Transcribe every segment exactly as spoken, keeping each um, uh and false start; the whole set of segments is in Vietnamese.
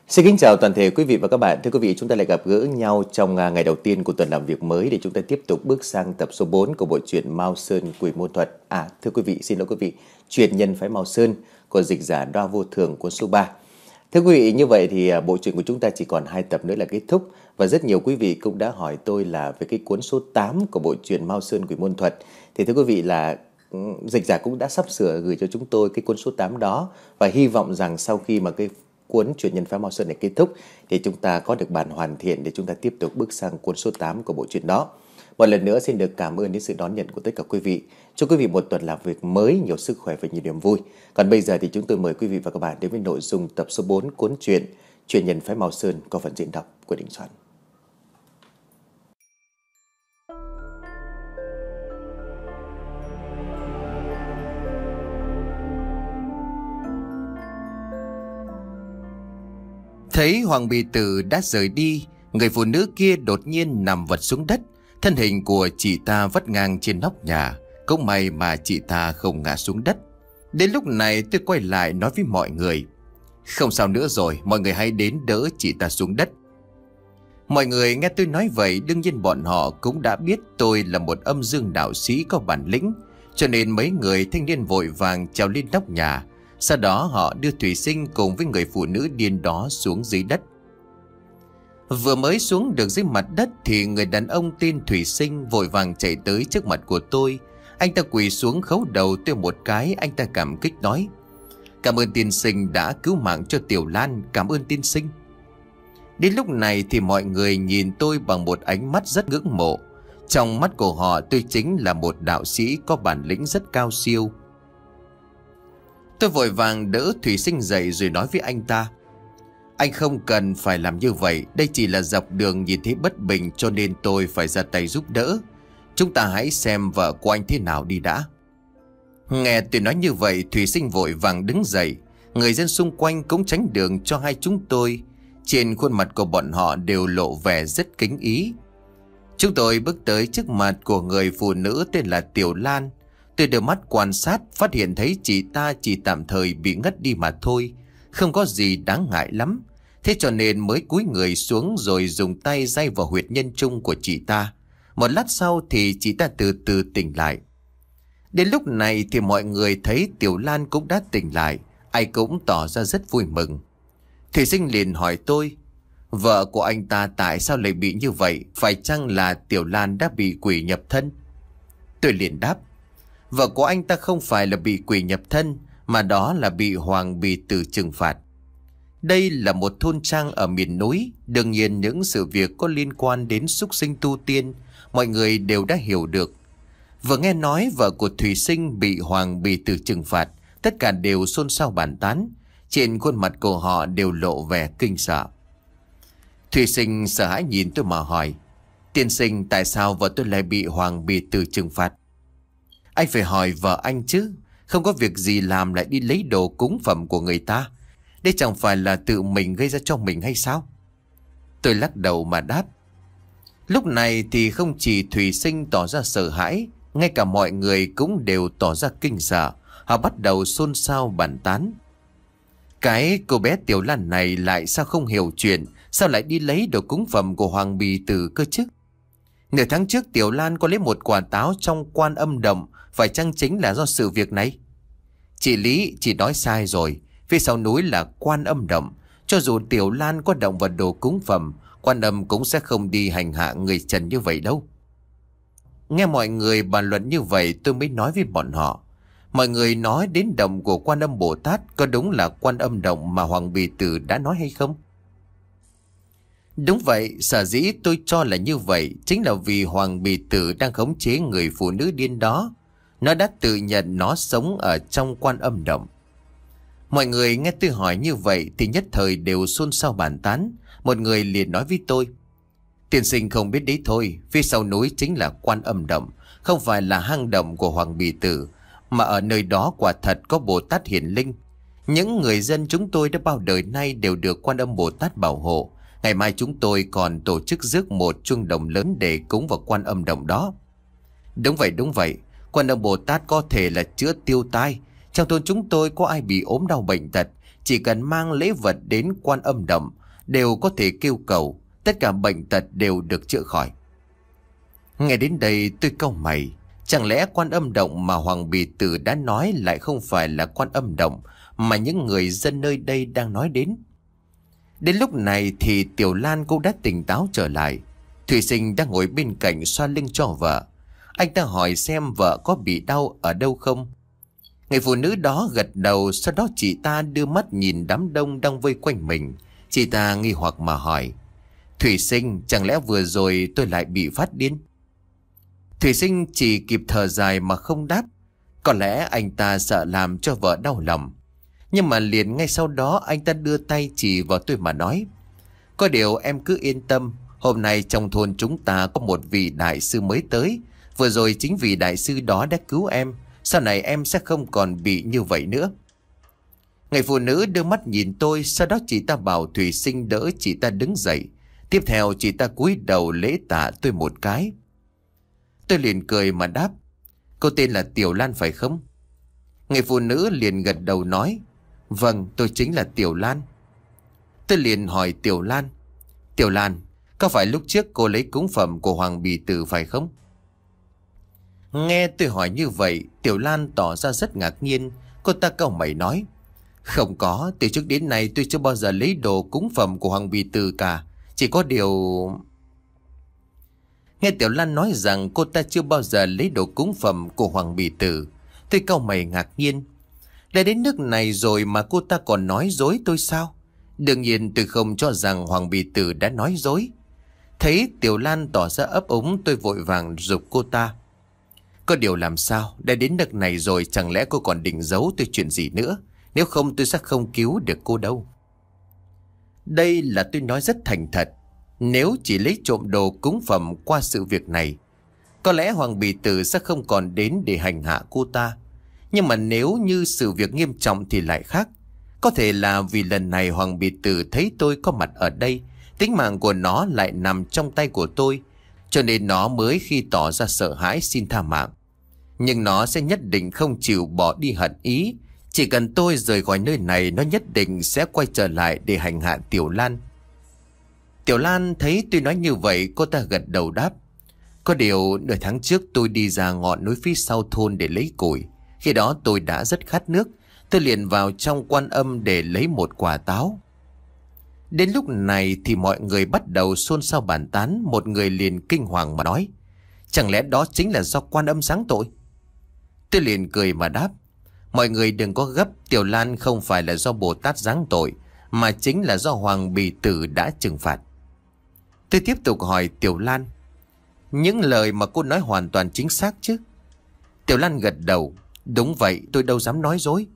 Xin kính chào toàn thể quý vị và các bạn. Thưa quý vị, chúng ta lại gặp gỡ nhau trong ngày đầu tiên của tuần làm việc mới để chúng ta tiếp tục bước sang tập số bốn của bộ truyện Mao Sơn Quỷ Môn Thuật. À, thưa quý vị, xin lỗi quý vị, truyện Nhân Phái Mao Sơn của dịch giả Đoa Vô Thường cuốn số ba. Thưa quý vị, như vậy thì bộ truyện của chúng ta chỉ còn hai tập nữa là kết thúc, và rất nhiều quý vị cũng đã hỏi tôi là về cái cuốn số tám của bộ truyện Mao Sơn Quỷ Môn Thuật. Thì thưa quý vị là dịch giả cũng đã sắp sửa gửi cho chúng tôi cái cuốn số tám đó, và hy vọng rằng sau khi mà cái cuốn truyện Nhân Phái Mao Sơn này kết thúc thì chúng ta có được bản hoàn thiện để chúng ta tiếp tục bước sang cuốn số tám của bộ truyện đó. Một lần nữa xin được cảm ơn đến sự đón nhận của tất cả quý vị. Chúc quý vị một tuần làm việc mới, nhiều sức khỏe và nhiều niềm vui. Còn bây giờ thì chúng tôi mời quý vị và các bạn đến với nội dung tập số bốn cuốn truyện truyện Nhân Phái Mao Sơn có phần diễn đọc của Đình Soạn. Thấy Hoàng Bì Tử đã rời đi, người phụ nữ kia đột nhiên nằm vật xuống đất. Thân hình của chị ta vắt ngang trên nóc nhà. Cũng may mà chị ta không ngã xuống đất. Đến lúc này tôi quay lại nói với mọi người: không sao nữa rồi, mọi người hãy đến đỡ chị ta xuống đất. Mọi người nghe tôi nói vậy, đương nhiên bọn họ cũng đã biết tôi là một âm dương đạo sĩ có bản lĩnh, cho nên mấy người thanh niên vội vàng trèo lên nóc nhà. Sau đó họ đưa Thủy Sinh cùng với người phụ nữ điên đó xuống dưới đất. Vừa mới xuống được dưới mặt đất thì người đàn ông tên Thủy Sinh vội vàng chạy tới trước mặt của tôi. Anh ta quỳ xuống khấu đầu tôi một cái. Anh ta cảm kích nói: cảm ơn tiên sinh đã cứu mạng cho Tiểu Lan, cảm ơn tiên sinh. Đến lúc này thì mọi người nhìn tôi bằng một ánh mắt rất ngưỡng mộ. Trong mắt của họ tôi chính là một đạo sĩ có bản lĩnh rất cao siêu. Tôi vội vàng đỡ Thủy Sinh dậy rồi nói với anh ta: anh không cần phải làm như vậy, đây chỉ là dọc đường nhìn thấy bất bình cho nên tôi phải ra tay giúp đỡ. Chúng ta hãy xem vợ của anh thế nào đi đã. Nghe tôi nói như vậy, Thủy Sinh vội vàng đứng dậy. Người dân xung quanh cũng tránh đường cho hai chúng tôi. Trên khuôn mặt của bọn họ đều lộ vẻ rất kính ý. Chúng tôi bước tới trước mặt của người phụ nữ tên là Tiểu Lan. Tôi đưa mắt quan sát, phát hiện thấy chị ta chỉ tạm thời bị ngất đi mà thôi, không có gì đáng ngại lắm. Thế cho nên mới cúi người xuống rồi dùng tay day vào huyệt nhân trung của chị ta. Một lát sau thì chị ta từ từ tỉnh lại. Đến lúc này thì mọi người thấy Tiểu Lan cũng đã tỉnh lại, ai cũng tỏ ra rất vui mừng. Thủy Sinh liền hỏi tôi: vợ của anh ta tại sao lại bị như vậy? Phải chăng là Tiểu Lan đã bị quỷ nhập thân? Tôi liền đáp: vợ của anh ta không phải là bị quỷ nhập thân, mà đó là bị Hoàng Bì Tử trừng phạt. Đây là một thôn trang ở miền núi, đương nhiên những sự việc có liên quan đến súc sinh tu tiên, mọi người đều đã hiểu được. Vừa nghe nói vợ của Thủy Sinh bị Hoàng Bì Tử trừng phạt, tất cả đều xôn xao bàn tán, trên khuôn mặt của họ đều lộ vẻ kinh sợ. Thủy Sinh sợ hãi nhìn tôi mà hỏi: tiên sinh, tại sao vợ tôi lại bị Hoàng Bì Tử trừng phạt? Anh phải hỏi vợ anh chứ, không có việc gì làm lại đi lấy đồ cúng phẩm của người ta. Đây chẳng phải là tự mình gây ra cho mình hay sao? Tôi lắc đầu mà đáp. Lúc này thì không chỉ Thủy Sinh tỏ ra sợ hãi, ngay cả mọi người cũng đều tỏ ra kinh sợ. Họ bắt đầu xôn xao bàn tán: cái cô bé Tiểu Lan này lại sao không hiểu chuyện, sao lại đi lấy đồ cúng phẩm của Hoàng Bì Tử cơ chứ? Nửa tháng trước Tiểu Lan có lấy một quả táo trong Quan Âm Động, phải chăng chính là do sự việc này? Chị Lý, chị nói sai rồi. Phía sau núi là Quan Âm Động. Cho dù Tiểu Lan có động vào đồ cúng phẩm, Quan Âm cũng sẽ không đi hành hạ người trần như vậy đâu. Nghe mọi người bàn luận như vậy, tôi mới nói với bọn họ: mọi người nói đến động của Quan Âm Bồ Tát, có đúng là Quan Âm Động mà Hoàng Bì Tử đã nói hay không? Đúng vậy, sở dĩ tôi cho là như vậy chính là vì Hoàng Bì Tử đang khống chế người phụ nữ điên đó. Nó đã tự nhận nó sống ở trong Quan Âm Động. Mọi người nghe tôi hỏi như vậy thì nhất thời đều xôn xao bàn tán. Một người liền nói với tôi: tiên sinh không biết đấy thôi, phía sau núi chính là Quan Âm Động, không phải là hang động của Hoàng Bì Tử, mà ở nơi đó quả thật có Bồ Tát hiển linh. Những người dân chúng tôi đã bao đời nay đều được Quan Âm Bồ Tát bảo hộ. Ngày mai chúng tôi còn tổ chức rước một chuông đồng lớn để cúng vào Quan Âm Động đó. Đúng vậy, đúng vậy. Quan Âm Bồ Tát có thể là chữa tiêu tai. Trong thôn chúng tôi có ai bị ốm đau bệnh tật, chỉ cần mang lễ vật đến Quan Âm Động đều có thể kêu cầu, tất cả bệnh tật đều được chữa khỏi. Nghe đến đây tôi cau mày, chẳng lẽ Quan Âm Động mà Hoàng Bì Tử đã nói lại không phải là Quan Âm Động mà những người dân nơi đây đang nói đến? Đến lúc này thì Tiểu Lan cũng đã tỉnh táo trở lại. Thủy Sinh đang ngồi bên cạnh xoa lưng cho vợ. Anh ta hỏi xem vợ có bị đau ở đâu không. Người phụ nữ đó gật đầu, sau đó chị ta đưa mắt nhìn đám đông đang vây quanh mình. Chị ta nghi hoặc mà hỏi: Thủy Sinh, chẳng lẽ vừa rồi tôi lại bị phát điên? Thủy Sinh chỉ kịp thở dài mà không đáp. Có lẽ anh ta sợ làm cho vợ đau lòng. Nhưng mà liền ngay sau đó anh ta đưa tay chỉ vào tôi mà nói: Có điều em cứ yên tâm, hôm nay trong thôn chúng ta có một vị đại sư mới tới. Vừa rồi chính vì đại sư đó đã cứu em, sau này em sẽ không còn bị như vậy nữa. Người phụ nữ đưa mắt nhìn tôi, sau đó chị ta bảo Thủy Sinh đỡ chị ta đứng dậy. Tiếp theo chị ta cúi đầu lễ tạ tôi một cái. Tôi liền cười mà đáp: Cô tên là Tiểu Lan phải không? Người phụ nữ liền gật đầu nói: Vâng, tôi chính là Tiểu Lan. Tôi liền hỏi Tiểu Lan: Tiểu Lan, có phải lúc trước cô lấy cúng phẩm của Hoàng Bì Tử phải không? Nghe tôi hỏi như vậy, Tiểu Lan tỏ ra rất ngạc nhiên. Cô ta cau mày nói: Không có, từ trước đến nay tôi chưa bao giờ lấy đồ cúng phẩm của Hoàng Bì Tử cả. Chỉ có điều... Nghe Tiểu Lan nói rằng cô ta chưa bao giờ lấy đồ cúng phẩm của Hoàng Bì Tử, tôi cau mày ngạc nhiên. Đã đến nước này rồi mà cô ta còn nói dối tôi sao? Đương nhiên tôi không cho rằng Hoàng Bì Tử đã nói dối. Thấy Tiểu Lan tỏ ra ấp úng, tôi vội vàng giục cô ta: Có điều làm sao? Đã đến nước này rồi, chẳng lẽ cô còn định giấu tôi chuyện gì nữa? Nếu không tôi sẽ không cứu được cô đâu. Đây là tôi nói rất thành thật. Nếu chỉ lấy trộm đồ cúng phẩm qua sự việc này, có lẽ Hoàng Bì Tử sẽ không còn đến để hành hạ cô ta. Nhưng mà nếu như sự việc nghiêm trọng thì lại khác. Có thể là vì lần này Hoàng Bì Tử thấy tôi có mặt ở đây, tính mạng của nó lại nằm trong tay của tôi, cho nên nó mới khi tỏ ra sợ hãi xin tha mạng. Nhưng nó sẽ nhất định không chịu bỏ đi hận ý. Chỉ cần tôi rời khỏi nơi này, nó nhất định sẽ quay trở lại để hành hạ Tiểu Lan. Tiểu Lan thấy tôi nói như vậy, cô ta gật đầu đáp: Có điều nửa tháng trước tôi đi ra ngọn núi phía sau thôn để lấy củi. Khi đó tôi đã rất khát nước. Tôi liền vào trong Quan Âm để lấy một quả táo. Đến lúc này thì mọi người bắt đầu xôn xao bàn tán. Một người liền kinh hoàng mà nói: Chẳng lẽ đó chính là do Quan Âm giáng tội? Tôi liền cười mà đáp: Mọi người đừng có gấp, Tiểu Lan không phải là do Bồ Tát giáng tội, mà chính là do Hoàng Bì Tử đã trừng phạt. Tôi tiếp tục hỏi Tiểu Lan: Những lời mà cô nói hoàn toàn chính xác chứ? Tiểu Lan gật đầu: Đúng vậy, tôi đâu dám nói dối.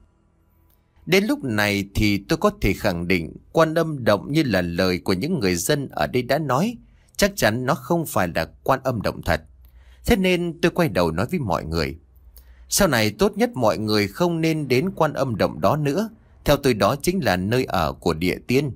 Đến lúc này thì tôi có thể khẳng định Quan Âm Động như là lời của những người dân ở đây đã nói, chắc chắn nó không phải là Quan Âm Động thật. Thế nên tôi quay đầu nói với mọi người: Sau này tốt nhất mọi người không nên đến Quan Âm Động đó nữa. Theo tôi đó chính là nơi ở của địa tiên.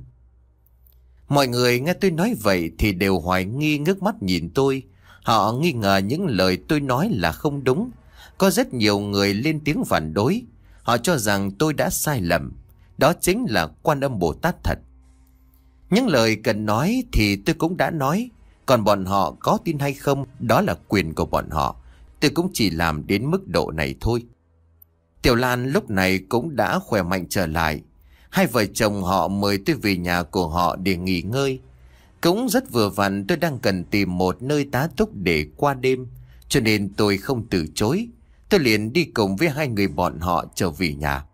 Mọi người nghe tôi nói vậy thì đều hoài nghi, ngước mắt nhìn tôi. Họ nghi ngờ những lời tôi nói là không đúng. Có rất nhiều người lên tiếng phản đối. Họ cho rằng tôi đã sai lầm. Đó chính là Quan Âm Bồ Tát thật. Những lời cần nói thì tôi cũng đã nói. Còn bọn họ có tin hay không, đó là quyền của bọn họ. Tôi cũng chỉ làm đến mức độ này thôi. Tiểu Lan lúc này cũng đã khỏe mạnh trở lại. Hai vợ chồng họ mời tôi về nhà của họ để nghỉ ngơi. Cũng rất vừa vặn, tôi đang cần tìm một nơi tá túc để qua đêm, cho nên tôi không từ chối. Tôi liền đi cùng với hai người bọn họ trở về nhà.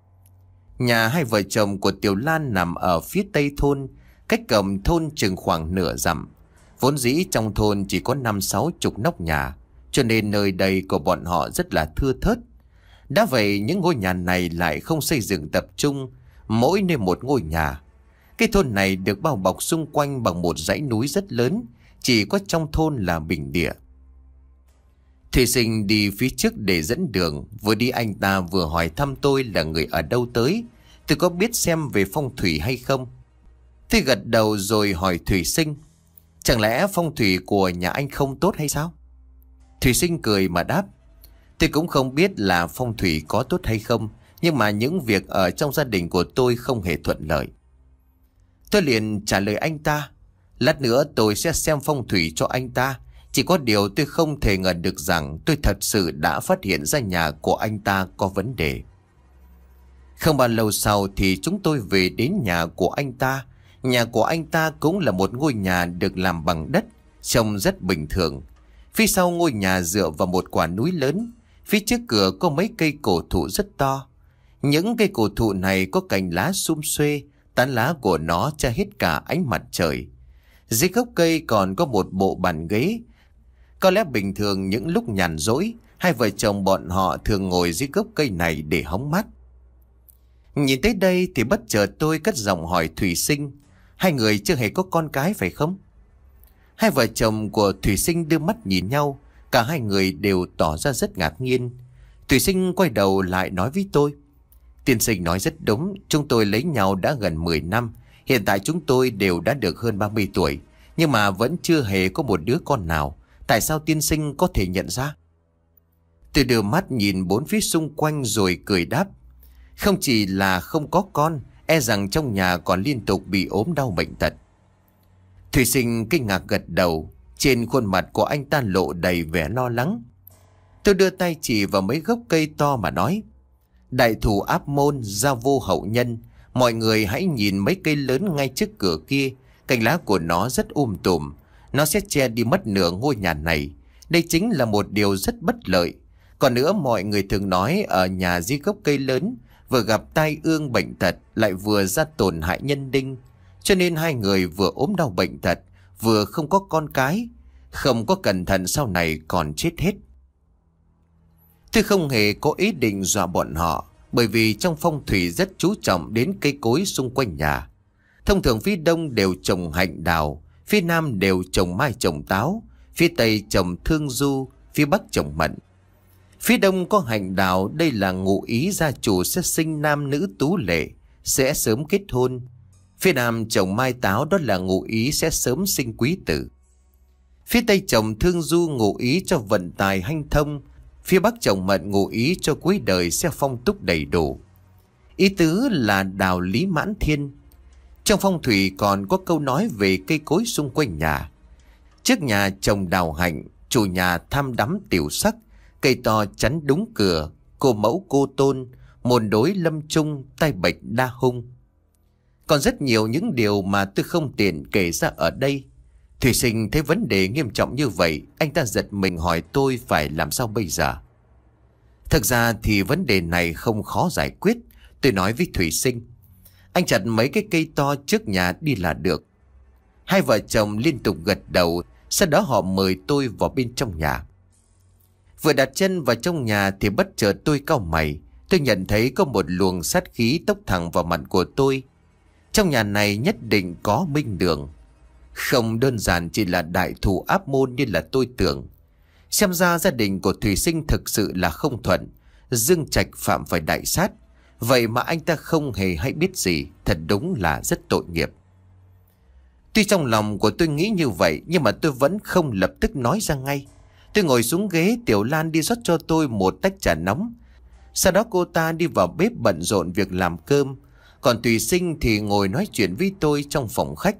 Nhà hai vợ chồng của Tiểu Lan nằm ở phía tây thôn, cách cổng thôn chừng khoảng nửa dặm. Vốn dĩ trong thôn chỉ có năm sáu chục nóc nhà, cho nên nơi đây của bọn họ rất là thưa thớt. Đã vậy những ngôi nhà này lại không xây dựng tập trung, mỗi nơi một ngôi nhà. Cái thôn này được bao bọc xung quanh bằng một dãy núi rất lớn, chỉ có trong thôn là bình địa. Thủy Sinh đi phía trước để dẫn đường, vừa đi anh ta vừa hỏi thăm tôi là người ở đâu tới, tôi có biết xem về phong thủy hay không. Tôi gật đầu rồi hỏi Thủy Sinh: Chẳng lẽ phong thủy của nhà anh không tốt hay sao? Thủy Sinh cười mà đáp: Tôi cũng không biết là phong thủy có tốt hay không, nhưng mà những việc ở trong gia đình của tôi không hề thuận lợi. Tôi liền trả lời anh ta, lát nữa tôi sẽ xem phong thủy cho anh ta. Chỉ có điều tôi không thể ngờ được rằng tôi thật sự đã phát hiện ra nhà của anh ta có vấn đề. Không bao lâu sau thì chúng tôi về đến nhà của anh ta. Nhà của anh ta cũng là một ngôi nhà được làm bằng đất, trông rất bình thường. Phía sau ngôi nhà dựa vào một quả núi lớn. Phía trước cửa có mấy cây cổ thụ rất to. Những cây cổ thụ này có cành lá sum xuê, tán lá của nó che hết cả ánh mặt trời. Dưới gốc cây còn có một bộ bàn ghế. Có lẽ bình thường những lúc nhàn rỗi, hai vợ chồng bọn họ thường ngồi dưới gốc cây này để hóng mát. Nhìn tới đây thì bất chợt tôi cất giọng hỏi Thủy Sinh, hai người chưa hề có con cái phải không? Hai vợ chồng của Thủy Sinh đưa mắt nhìn nhau, cả hai người đều tỏ ra rất ngạc nhiên. Thủy Sinh quay đầu lại nói với tôi, tiên sinh nói rất đúng, chúng tôi lấy nhau đã gần mười năm, hiện tại chúng tôi đều đã được hơn ba mươi tuổi, nhưng mà vẫn chưa hề có một đứa con nào. Tại sao tiên sinh có thể nhận ra? Tôi đưa mắt nhìn bốn phía xung quanh rồi cười đáp, không chỉ là không có con, e rằng trong nhà còn liên tục bị ốm đau bệnh tật. Thủy Sinh kinh ngạc gật đầu, trên khuôn mặt của anh ta lộ đầy vẻ lo lắng. Tôi đưa tay chỉ vào mấy gốc cây to mà nói, đại thụ áp môn, gia vô hậu nhân, mọi người hãy nhìn mấy cây lớn ngay trước cửa kia, cành lá của nó rất um tùm, nó sẽ che đi mất nửa ngôi nhà này. Đây chính là một điều rất bất lợi. Còn nữa, mọi người thường nói ở nhà dưới gốc cây lớn vừa gặp tai ương bệnh tật lại vừa ra tổn hại nhân đinh. Cho nên hai người vừa ốm đau bệnh tật, vừa không có con cái, không có cẩn thận sau này còn chết hết. Tôi không hề có ý định dọa bọn họ, bởi vì trong phong thủy rất chú trọng đến cây cối xung quanh nhà. Thông thường phía đông đều trồng hạnh đào, phía nam đều trồng mai trồng táo, phía tây trồng thương du, phía bắc trồng mận. Phía đông có hạnh đào, đây là ngụ ý gia chủ sẽ sinh nam nữ tú lệ, sẽ sớm kết hôn. Phía nam trồng mai táo, đó là ngụ ý sẽ sớm sinh quý tử. Phía tây trồng thương du ngụ ý cho vận tài hanh thông. Phía bắc trồng mận ngụ ý cho cuối đời sẽ phong túc đầy đủ. Ý tứ là đào lý mãn thiên. Trong phong thủy còn có câu nói về cây cối xung quanh nhà. Trước nhà trồng đào hạnh, chủ nhà tham đắm tiểu sắc, cây to chắn đúng cửa, cô mẫu cô tôn, môn đối lâm chung, tai bệnh đa hung. Còn rất nhiều những điều mà tôi không tiện kể ra ở đây. Thủy Sinh thấy vấn đề nghiêm trọng như vậy, anh ta giật mình hỏi tôi phải làm sao bây giờ. Thực ra thì vấn đề này không khó giải quyết. Tôi nói với Thủy Sinh, anh chặt mấy cái cây to trước nhà đi là được. Hai vợ chồng liên tục gật đầu. Sau đó họ mời tôi vào bên trong nhà. Vừa đặt chân vào trong nhà thì bất chợt tôi cau mày. Tôi nhận thấy có một luồng sát khí tốc thẳng vào mặt của tôi. Trong nhà này nhất định có minh đường. Không đơn giản chỉ là đại thù áp môn như là tôi tưởng. Xem ra gia đình của Thủy Sinh thực sự là không thuận. Dương Trạch phạm phải đại sát. Vậy mà anh ta không hề hay biết gì. Thật đúng là rất tội nghiệp. Tuy trong lòng của tôi nghĩ như vậy, nhưng mà tôi vẫn không lập tức nói ra ngay. Tôi ngồi xuống ghế, Tiểu Lan đi rót cho tôi một tách trà nóng. Sau đó cô ta đi vào bếp bận rộn việc làm cơm. Còn Thủy Sinh thì ngồi nói chuyện với tôi trong phòng khách.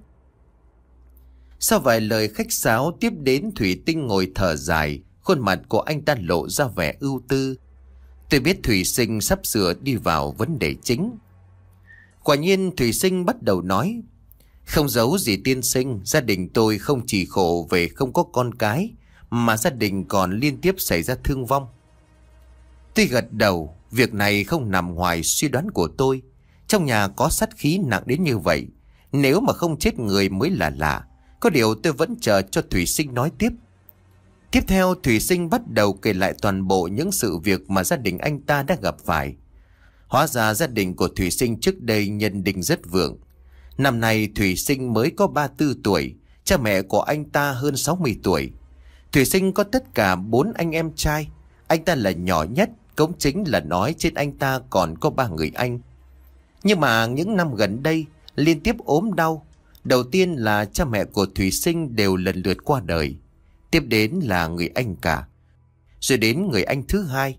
Sau vài lời khách sáo tiếp đến, Thủy Tinh ngồi thở dài. Khuôn mặt của anh ta lộ ra vẻ ưu tư. Tôi biết Thủy Sinh sắp sửa đi vào vấn đề chính. Quả nhiên Thủy Sinh bắt đầu nói, không giấu gì tiên sinh, gia đình tôi không chỉ khổ về không có con cái, mà gia đình còn liên tiếp xảy ra thương vong. Tôi gật đầu, việc này không nằm ngoài suy đoán của tôi. Trong nhà có sát khí nặng đến như vậy, nếu mà không chết người mới là lạ. Có điều tôi vẫn chờ cho Thủy Sinh nói tiếp. Tiếp theo Thủy Sinh bắt đầu kể lại toàn bộ những sự việc mà gia đình anh ta đã gặp phải. Hóa ra gia đình của Thủy Sinh trước đây nhân định rất vượng. Năm nay Thủy Sinh mới có ba mươi tư tuổi, cha mẹ của anh ta hơn sáu mươi tuổi. Thủy Sinh có tất cả bốn anh em trai. Anh ta là nhỏ nhất, cũng chính là nói trên anh ta còn có ba người anh. Nhưng mà những năm gần đây liên tiếp ốm đau. Đầu tiên là cha mẹ của Thủy Sinh đều lần lượt qua đời. Tiếp đến là người anh cả. Rồi đến người anh thứ hai.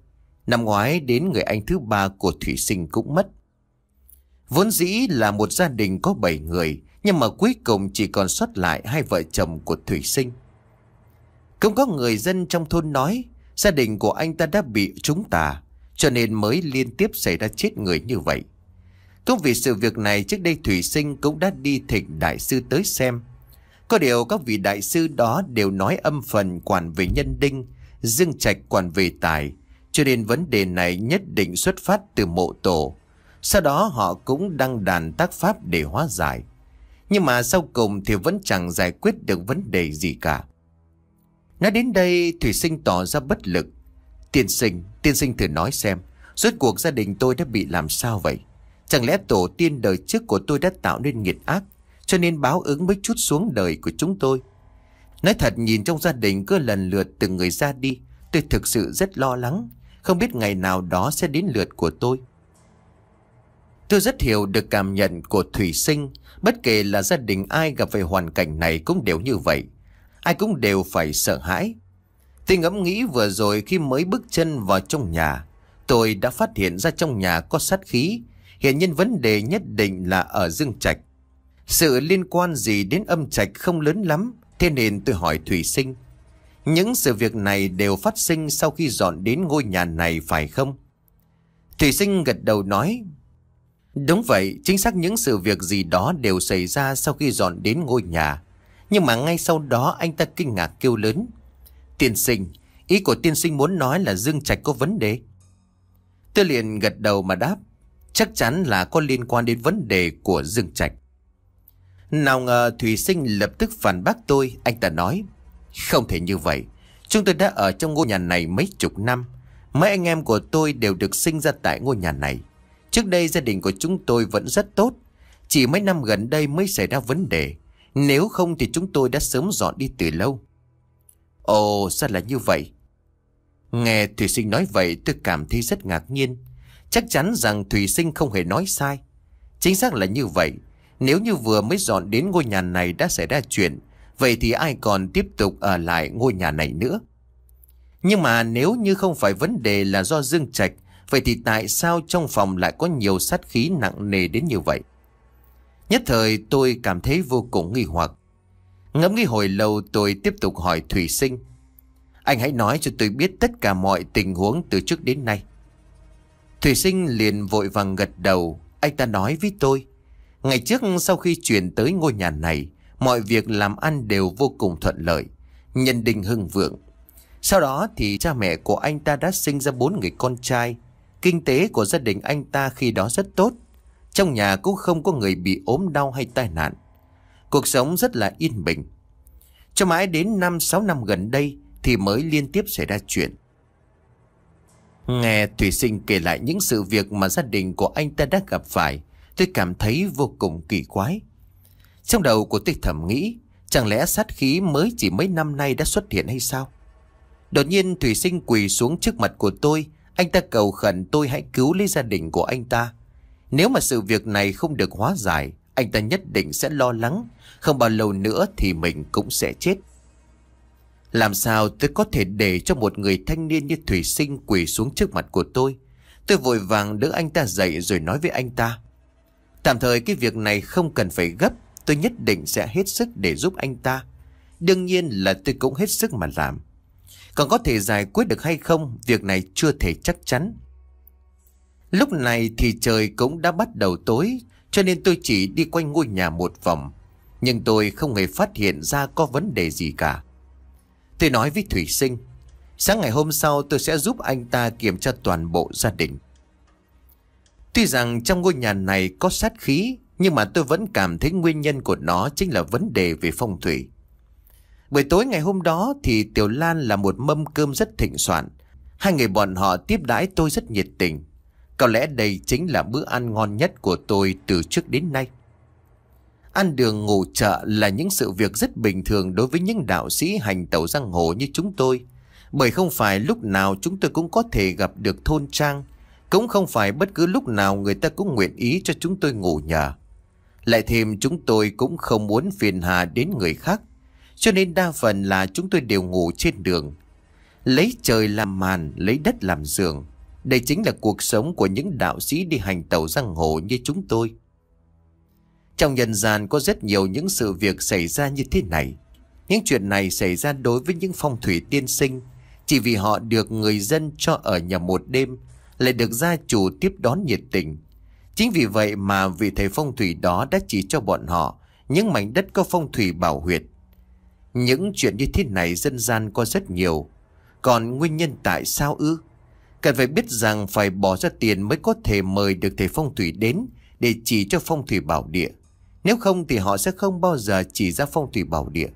Năm ngoái đến người anh thứ ba của Thủy Sinh cũng mất. Vốn dĩ là một gia đình có bảy người, nhưng mà cuối cùng chỉ còn sót lại hai vợ chồng của Thủy Sinh. Cũng có người dân trong thôn nói gia đình của anh ta đã bị trúng tà, cho nên mới liên tiếp xảy ra chết người như vậy. Cũng vì sự việc này, trước đây Thủy Sinh cũng đã đi thỉnh đại sư tới xem. Có điều các vị đại sư đó đều nói âm phần quản về nhân đinh, dương trạch quản về tài, cho nên vấn đề này nhất định xuất phát từ mộ tổ. Sau đó họ cũng đăng đàn tác pháp để hóa giải. Nhưng mà sau cùng thì vẫn chẳng giải quyết được vấn đề gì cả. Nói đến đây, Thủy Sinh tỏ ra bất lực. Tiên sinh, tiên sinh thử nói xem, rốt cuộc gia đình tôi đã bị làm sao vậy? Chẳng lẽ tổ tiên đời trước của tôi đã tạo nên nghiệt ác, cho nên báo ứng mới chút xuống đời của chúng tôi? Nói thật, nhìn trong gia đình cứ lần lượt từng người ra đi, tôi thực sự rất lo lắng, không biết ngày nào đó sẽ đến lượt của tôi. Tôi rất hiểu được cảm nhận của Thủy Sinh. Bất kể là gia đình ai gặp phải hoàn cảnh này cũng đều như vậy, ai cũng đều phải sợ hãi. Tôi ngẫm nghĩ vừa rồi khi mới bước chân vào trong nhà, tôi đã phát hiện ra trong nhà có sát khí. Hiện nhiên vấn đề nhất định là ở dương trạch. Sự liên quan gì đến âm trạch không lớn lắm, thế nên tôi hỏi Thủy Sinh. Những sự việc này đều phát sinh sau khi dọn đến ngôi nhà này phải không? Thủy Sinh gật đầu nói, đúng vậy, chính xác những sự việc gì đó đều xảy ra sau khi dọn đến ngôi nhà. Nhưng mà ngay sau đó anh ta kinh ngạc kêu lớn, tiên sinh, ý của tiên sinh muốn nói là dương trạch có vấn đề? Tôi liền gật đầu mà đáp, chắc chắn là có liên quan đến vấn đề của dương trạch. Nào ngờ Thủy Sinh lập tức phản bác tôi. Anh ta nói, không thể như vậy, chúng tôi đã ở trong ngôi nhà này mấy chục năm. Mấy anh em của tôi đều được sinh ra tại ngôi nhà này. Trước đây gia đình của chúng tôi vẫn rất tốt, chỉ mấy năm gần đây mới xảy ra vấn đề. Nếu không thì chúng tôi đã sớm dọn đi từ lâu. Ồ, sao là như vậy? Nghe Thủy Sinh nói vậy, tôi cảm thấy rất ngạc nhiên. Chắc chắn rằng Thủy Sinh không hề nói sai. Chính xác là như vậy. Nếu như vừa mới dọn đến ngôi nhà này đã xảy ra chuyện, vậy thì ai còn tiếp tục ở lại ngôi nhà này nữa? Nhưng mà nếu như không phải vấn đề là do dương trạch, vậy thì tại sao trong phòng lại có nhiều sát khí nặng nề đến như vậy? Nhất thời tôi cảm thấy vô cùng nghi hoặc. Ngẫm nghĩ hồi lâu, tôi tiếp tục hỏi Thủy Sinh, anh hãy nói cho tôi biết tất cả mọi tình huống từ trước đến nay. Thủy Sinh liền vội vàng gật đầu. Anh ta nói với tôi, ngày trước sau khi chuyển tới ngôi nhà này, mọi việc làm ăn đều vô cùng thuận lợi, nhân đình hưng vượng. Sau đó thì cha mẹ của anh ta đã sinh ra bốn người con trai. Kinh tế của gia đình anh ta khi đó rất tốt, trong nhà cũng không có người bị ốm đau hay tai nạn. Cuộc sống rất là yên bình. Cho mãi đến năm sáu năm gần đây thì mới liên tiếp xảy ra chuyện. Nghe Thủy Sinh kể lại những sự việc mà gia đình của anh ta đã gặp phải, tôi cảm thấy vô cùng kỳ quái. Trong đầu của tôi thầm nghĩ, chẳng lẽ sát khí mới chỉ mấy năm nay đã xuất hiện hay sao? Đột nhiên Thủy Sinh quỳ xuống trước mặt của tôi. Anh ta cầu khẩn tôi hãy cứu lấy gia đình của anh ta. Nếu mà sự việc này không được hóa giải, anh ta nhất định sẽ lo lắng, không bao lâu nữa thì mình cũng sẽ chết. Làm sao tôi có thể để cho một người thanh niên như Thủy Sinh quỳ xuống trước mặt của tôi? Tôi vội vàng đỡ anh ta dậy rồi nói với anh ta, tạm thời cái việc này không cần phải gấp, tôi nhất định sẽ hết sức để giúp anh ta. Đương nhiên là tôi cũng hết sức mà làm. Còn có thể giải quyết được hay không, việc này chưa thể chắc chắn. Lúc này thì trời cũng đã bắt đầu tối, cho nên tôi chỉ đi quanh ngôi nhà một vòng. Nhưng tôi không hề phát hiện ra có vấn đề gì cả. Tôi nói với Thủy Sinh, sáng ngày hôm sau tôi sẽ giúp anh ta kiểm tra toàn bộ gia đình. Tuy rằng trong ngôi nhà này có sát khí, nhưng mà tôi vẫn cảm thấy nguyên nhân của nó chính là vấn đề về phong thủy. Buổi tối ngày hôm đó thì Tiểu Lan là một mâm cơm rất thịnh soạn. Hai người bọn họ tiếp đãi tôi rất nhiệt tình. Có lẽ đây chính là bữa ăn ngon nhất của tôi từ trước đến nay. Ăn đường ngủ chợ là những sự việc rất bình thường đối với những đạo sĩ hành tẩu giang hồ như chúng tôi. Bởi không phải lúc nào chúng tôi cũng có thể gặp được thôn trang, cũng không phải bất cứ lúc nào người ta cũng nguyện ý cho chúng tôi ngủ nhờ. Lại thêm chúng tôi cũng không muốn phiền hà đến người khác, cho nên đa phần là chúng tôi đều ngủ trên đường. Lấy trời làm màn, lấy đất làm giường. Đây chính là cuộc sống của những đạo sĩ đi hành tẩu giang hồ như chúng tôi. Trong nhân gian có rất nhiều những sự việc xảy ra như thế này. Những chuyện này xảy ra đối với những phong thủy tiên sinh, chỉ vì họ được người dân cho ở nhà một đêm, lại được gia chủ tiếp đón nhiệt tình. Chính vì vậy mà vị thầy phong thủy đó đã chỉ cho bọn họ những mảnh đất có phong thủy bảo huyệt. Những chuyện như thế này dân gian có rất nhiều. Còn nguyên nhân tại sao ư? Cần phải biết rằng phải bỏ ra tiền mới có thể mời được thầy phong thủy đến để chỉ cho phong thủy bảo địa. Nếu không thì họ sẽ không bao giờ chỉ ra phong thủy bảo địa.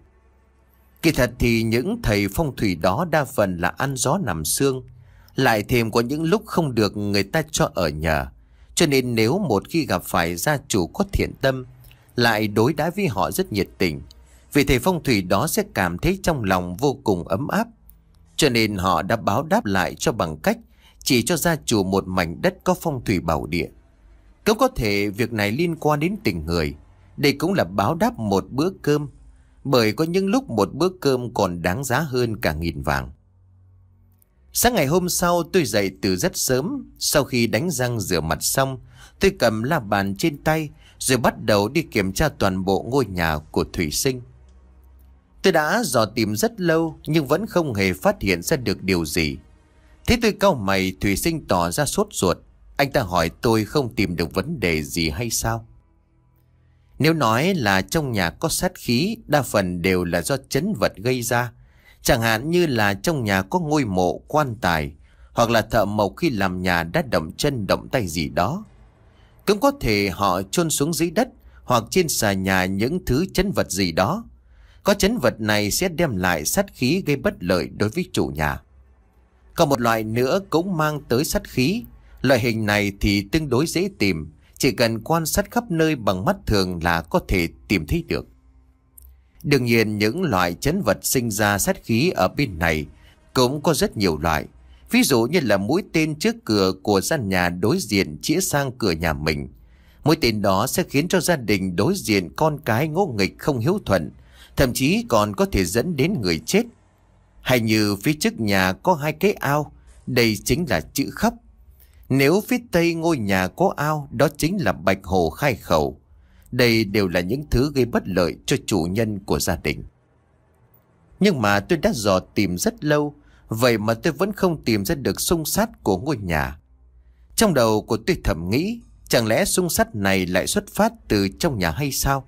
Kỳ thật thì những thầy phong thủy đó đa phần là ăn gió nằm sương, lại thêm có những lúc không được người ta cho ở nhờ. Cho nên nếu một khi gặp phải gia chủ có thiện tâm, lại đối đãi với họ rất nhiệt tình, vị thầy phong thủy đó sẽ cảm thấy trong lòng vô cùng ấm áp. Cho nên họ đã báo đáp lại cho bằng cách chỉ cho gia chủ một mảnh đất có phong thủy bảo địa. Cũng có thể việc này liên quan đến tình người. Đây cũng là báo đáp một bữa cơm, bởi có những lúc một bữa cơm còn đáng giá hơn cả nghìn vàng. Sáng ngày hôm sau tôi dậy từ rất sớm. Sau khi đánh răng rửa mặt xong, tôi cầm la bàn trên tay rồi bắt đầu đi kiểm tra toàn bộ ngôi nhà của Thủy Sinh. Tôi đã dò tìm rất lâu nhưng vẫn không hề phát hiện ra được điều gì. Thế tôi cau mày, Thủy Sinh tỏ ra sốt ruột. Anh ta hỏi tôi không tìm được vấn đề gì hay sao? Nếu nói là trong nhà có sát khí, đa phần đều là do chấn vật gây ra. Chẳng hạn như là trong nhà có ngôi mộ, quan tài, hoặc là thợ mộc khi làm nhà đã động chân động tay gì đó. Cũng có thể họ chôn xuống dưới đất hoặc trên xà nhà những thứ chấn vật gì đó. Có chấn vật này sẽ đem lại sát khí gây bất lợi đối với chủ nhà. Còn một loại nữa cũng mang tới sát khí. Loại hình này thì tương đối dễ tìm, chỉ cần quan sát khắp nơi bằng mắt thường là có thể tìm thấy được. Đương nhiên những loại chấn vật sinh ra sát khí ở bên này cũng có rất nhiều loại. Ví dụ như là mũi tên trước cửa của gian nhà đối diện chĩa sang cửa nhà mình. Mũi tên đó sẽ khiến cho gia đình đối diện con cái ngỗ nghịch không hiếu thuận, thậm chí còn có thể dẫn đến người chết. Hay như phía trước nhà có hai cái ao, đây chính là chữ khắp. Nếu phía tây ngôi nhà có ao, đó chính là bạch hồ khai khẩu. Đây đều là những thứ gây bất lợi cho chủ nhân của gia đình. Nhưng mà tôi đã dò tìm rất lâu, vậy mà tôi vẫn không tìm ra được xung sát của ngôi nhà. Trong đầu của tôi thầm nghĩ, chẳng lẽ xung sát này lại xuất phát từ trong nhà hay sao?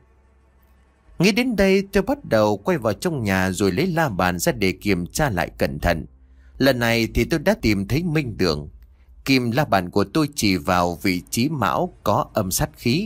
Nghĩ đến đây tôi bắt đầu quay vào trong nhà rồi lấy la bàn ra để kiểm tra lại cẩn thận. Lần này thì tôi đã tìm thấy minh đường. Kim la bàn của tôi chỉ vào vị trí mão có âm sát khí.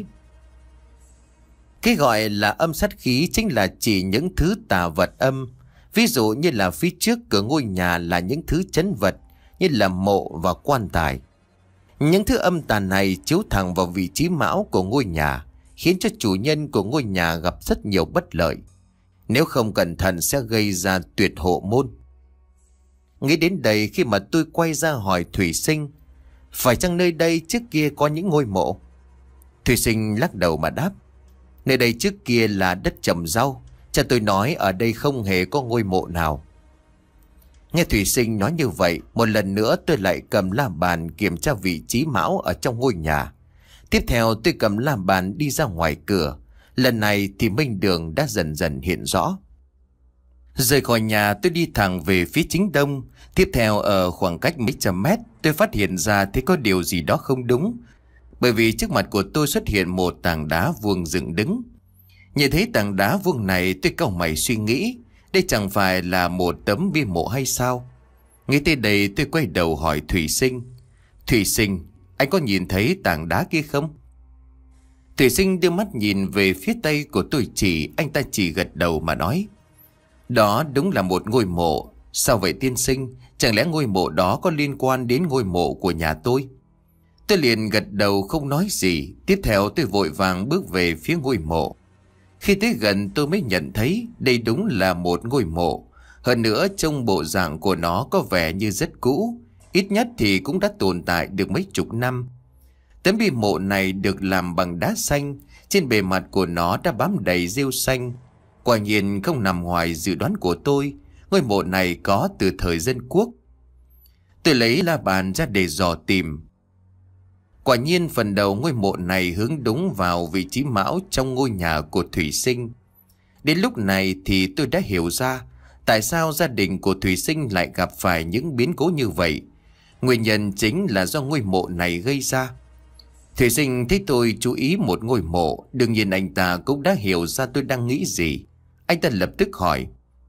Cái gọi là âm sát khí chính là chỉ những thứ tà vật âm. Ví dụ như là phía trước cửa ngôi nhà là những thứ chấn vật như là mộ và quan tài. Những thứ âm tà này chiếu thẳng vào vị trí mão của ngôi nhà, khiến cho chủ nhân của ngôi nhà gặp rất nhiều bất lợi. Nếu không cẩn thận sẽ gây ra tuyệt hộ môn. Nghĩ đến đây khi mà tôi quay ra hỏi Thủy Sinh, phải chăng nơi đây trước kia có những ngôi mộ? Thủy Sinh lắc đầu mà đáp, nơi đây trước kia là đất trồng rau. Cha tôi nói ở đây không hề có ngôi mộ nào. Nghe Thủy Sinh nói như vậy, một lần nữa tôi lại cầm la bàn kiểm tra vị trí mão ở trong ngôi nhà. Tiếp theo tôi cầm la bàn đi ra ngoài cửa. Lần này thì minh đường đã dần dần hiện rõ. Rời khỏi nhà tôi đi thẳng về phía chính đông. Tiếp theo ở khoảng cách mấy trăm mét, tôi phát hiện ra thấy có điều gì đó không đúng. Bởi vì trước mặt của tôi xuất hiện một tảng đá vuông dựng đứng. Nhìn thấy tảng đá vuông này tôi cau mày suy nghĩ, đây chẳng phải là một tấm bia mộ hay sao? Nghĩ tới đây tôi quay đầu hỏi Thủy Sinh. Thủy Sinh, anh có nhìn thấy tảng đá kia không? Thủy Sinh đưa mắt nhìn về phía tây của tôi chỉ, anh ta chỉ gật đầu mà nói. Đó đúng là một ngôi mộ. Sao vậy tiên sinh? Chẳng lẽ ngôi mộ đó có liên quan đến ngôi mộ của nhà tôi? Tôi liền gật đầu không nói gì. Tiếp theo tôi vội vàng bước về phía ngôi mộ. Khi tới gần tôi mới nhận thấy đây đúng là một ngôi mộ. Hơn nữa trong bộ dạng của nó có vẻ như rất cũ. Ít nhất thì cũng đã tồn tại được mấy chục năm. Tấm bia mộ này được làm bằng đá xanh. Trên bề mặt của nó đã bám đầy rêu xanh. Quả nhiên không nằm ngoài dự đoán của tôi. Ngôi mộ này có từ thời dân quốc. Tôi lấy la bàn ra để dò tìm. Quả nhiên phần đầu ngôi mộ này hướng đúng vào vị trí mão trong ngôi nhà của Thủy Sinh. Đến lúc này thì tôi đã hiểu ra tại sao gia đình của Thủy Sinh lại gặp phải những biến cố như vậy. Nguyên nhân chính là do ngôi mộ này gây ra. Thủy Sinh thấy tôi chú ý một ngôi mộ, đương nhiên anh ta cũng đã hiểu ra tôi đang nghĩ gì. Anh ta lập tức hỏi: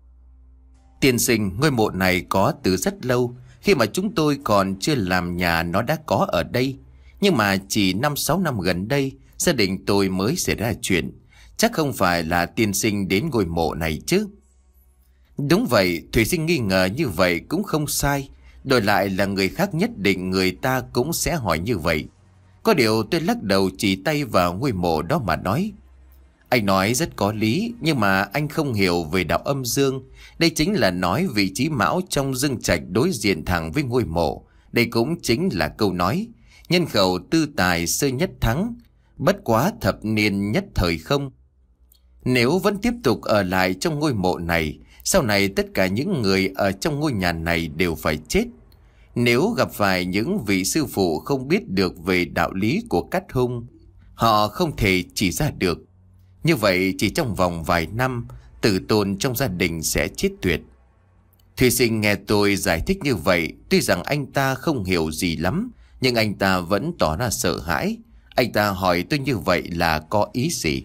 Tiên sinh, ngôi mộ này có từ rất lâu. Khi mà chúng tôi còn chưa làm nhà nó đã có ở đây. Nhưng mà chỉ năm sáu năm gần đây gia đình tôi mới xảy ra chuyện. Chắc không phải là tiên sinh đến ngôi mộ này chứ? Đúng vậy, Thủy Sinh nghi ngờ như vậy cũng không sai. Đổi lại là người khác nhất định người ta cũng sẽ hỏi như vậy. Có điều tôi lắc đầu chỉ tay vào ngôi mộ đó mà nói: Anh nói rất có lý, nhưng mà anh không hiểu về đạo âm dương. Đây chính là nói vị trí mão trong dương trạch đối diện thẳng với ngôi mộ. Đây cũng chính là câu nói: nhân khẩu tư tài sơ nhất thắng, bất quá thập niên nhất thời không. Nếu vẫn tiếp tục ở lại trong ngôi mộ này, sau này tất cả những người ở trong ngôi nhà này đều phải chết. Nếu gặp phải những vị sư phụ không biết được về đạo lý của cắt hung, họ không thể chỉ ra được. Như vậy chỉ trong vòng vài năm, tử tôn trong gia đình sẽ chết tuyệt. Thủy Sinh nghe tôi giải thích như vậy, tuy rằng anh ta không hiểu gì lắm, nhưng anh ta vẫn tỏ ra sợ hãi. Anh ta hỏi tôi như vậy là có ý gì?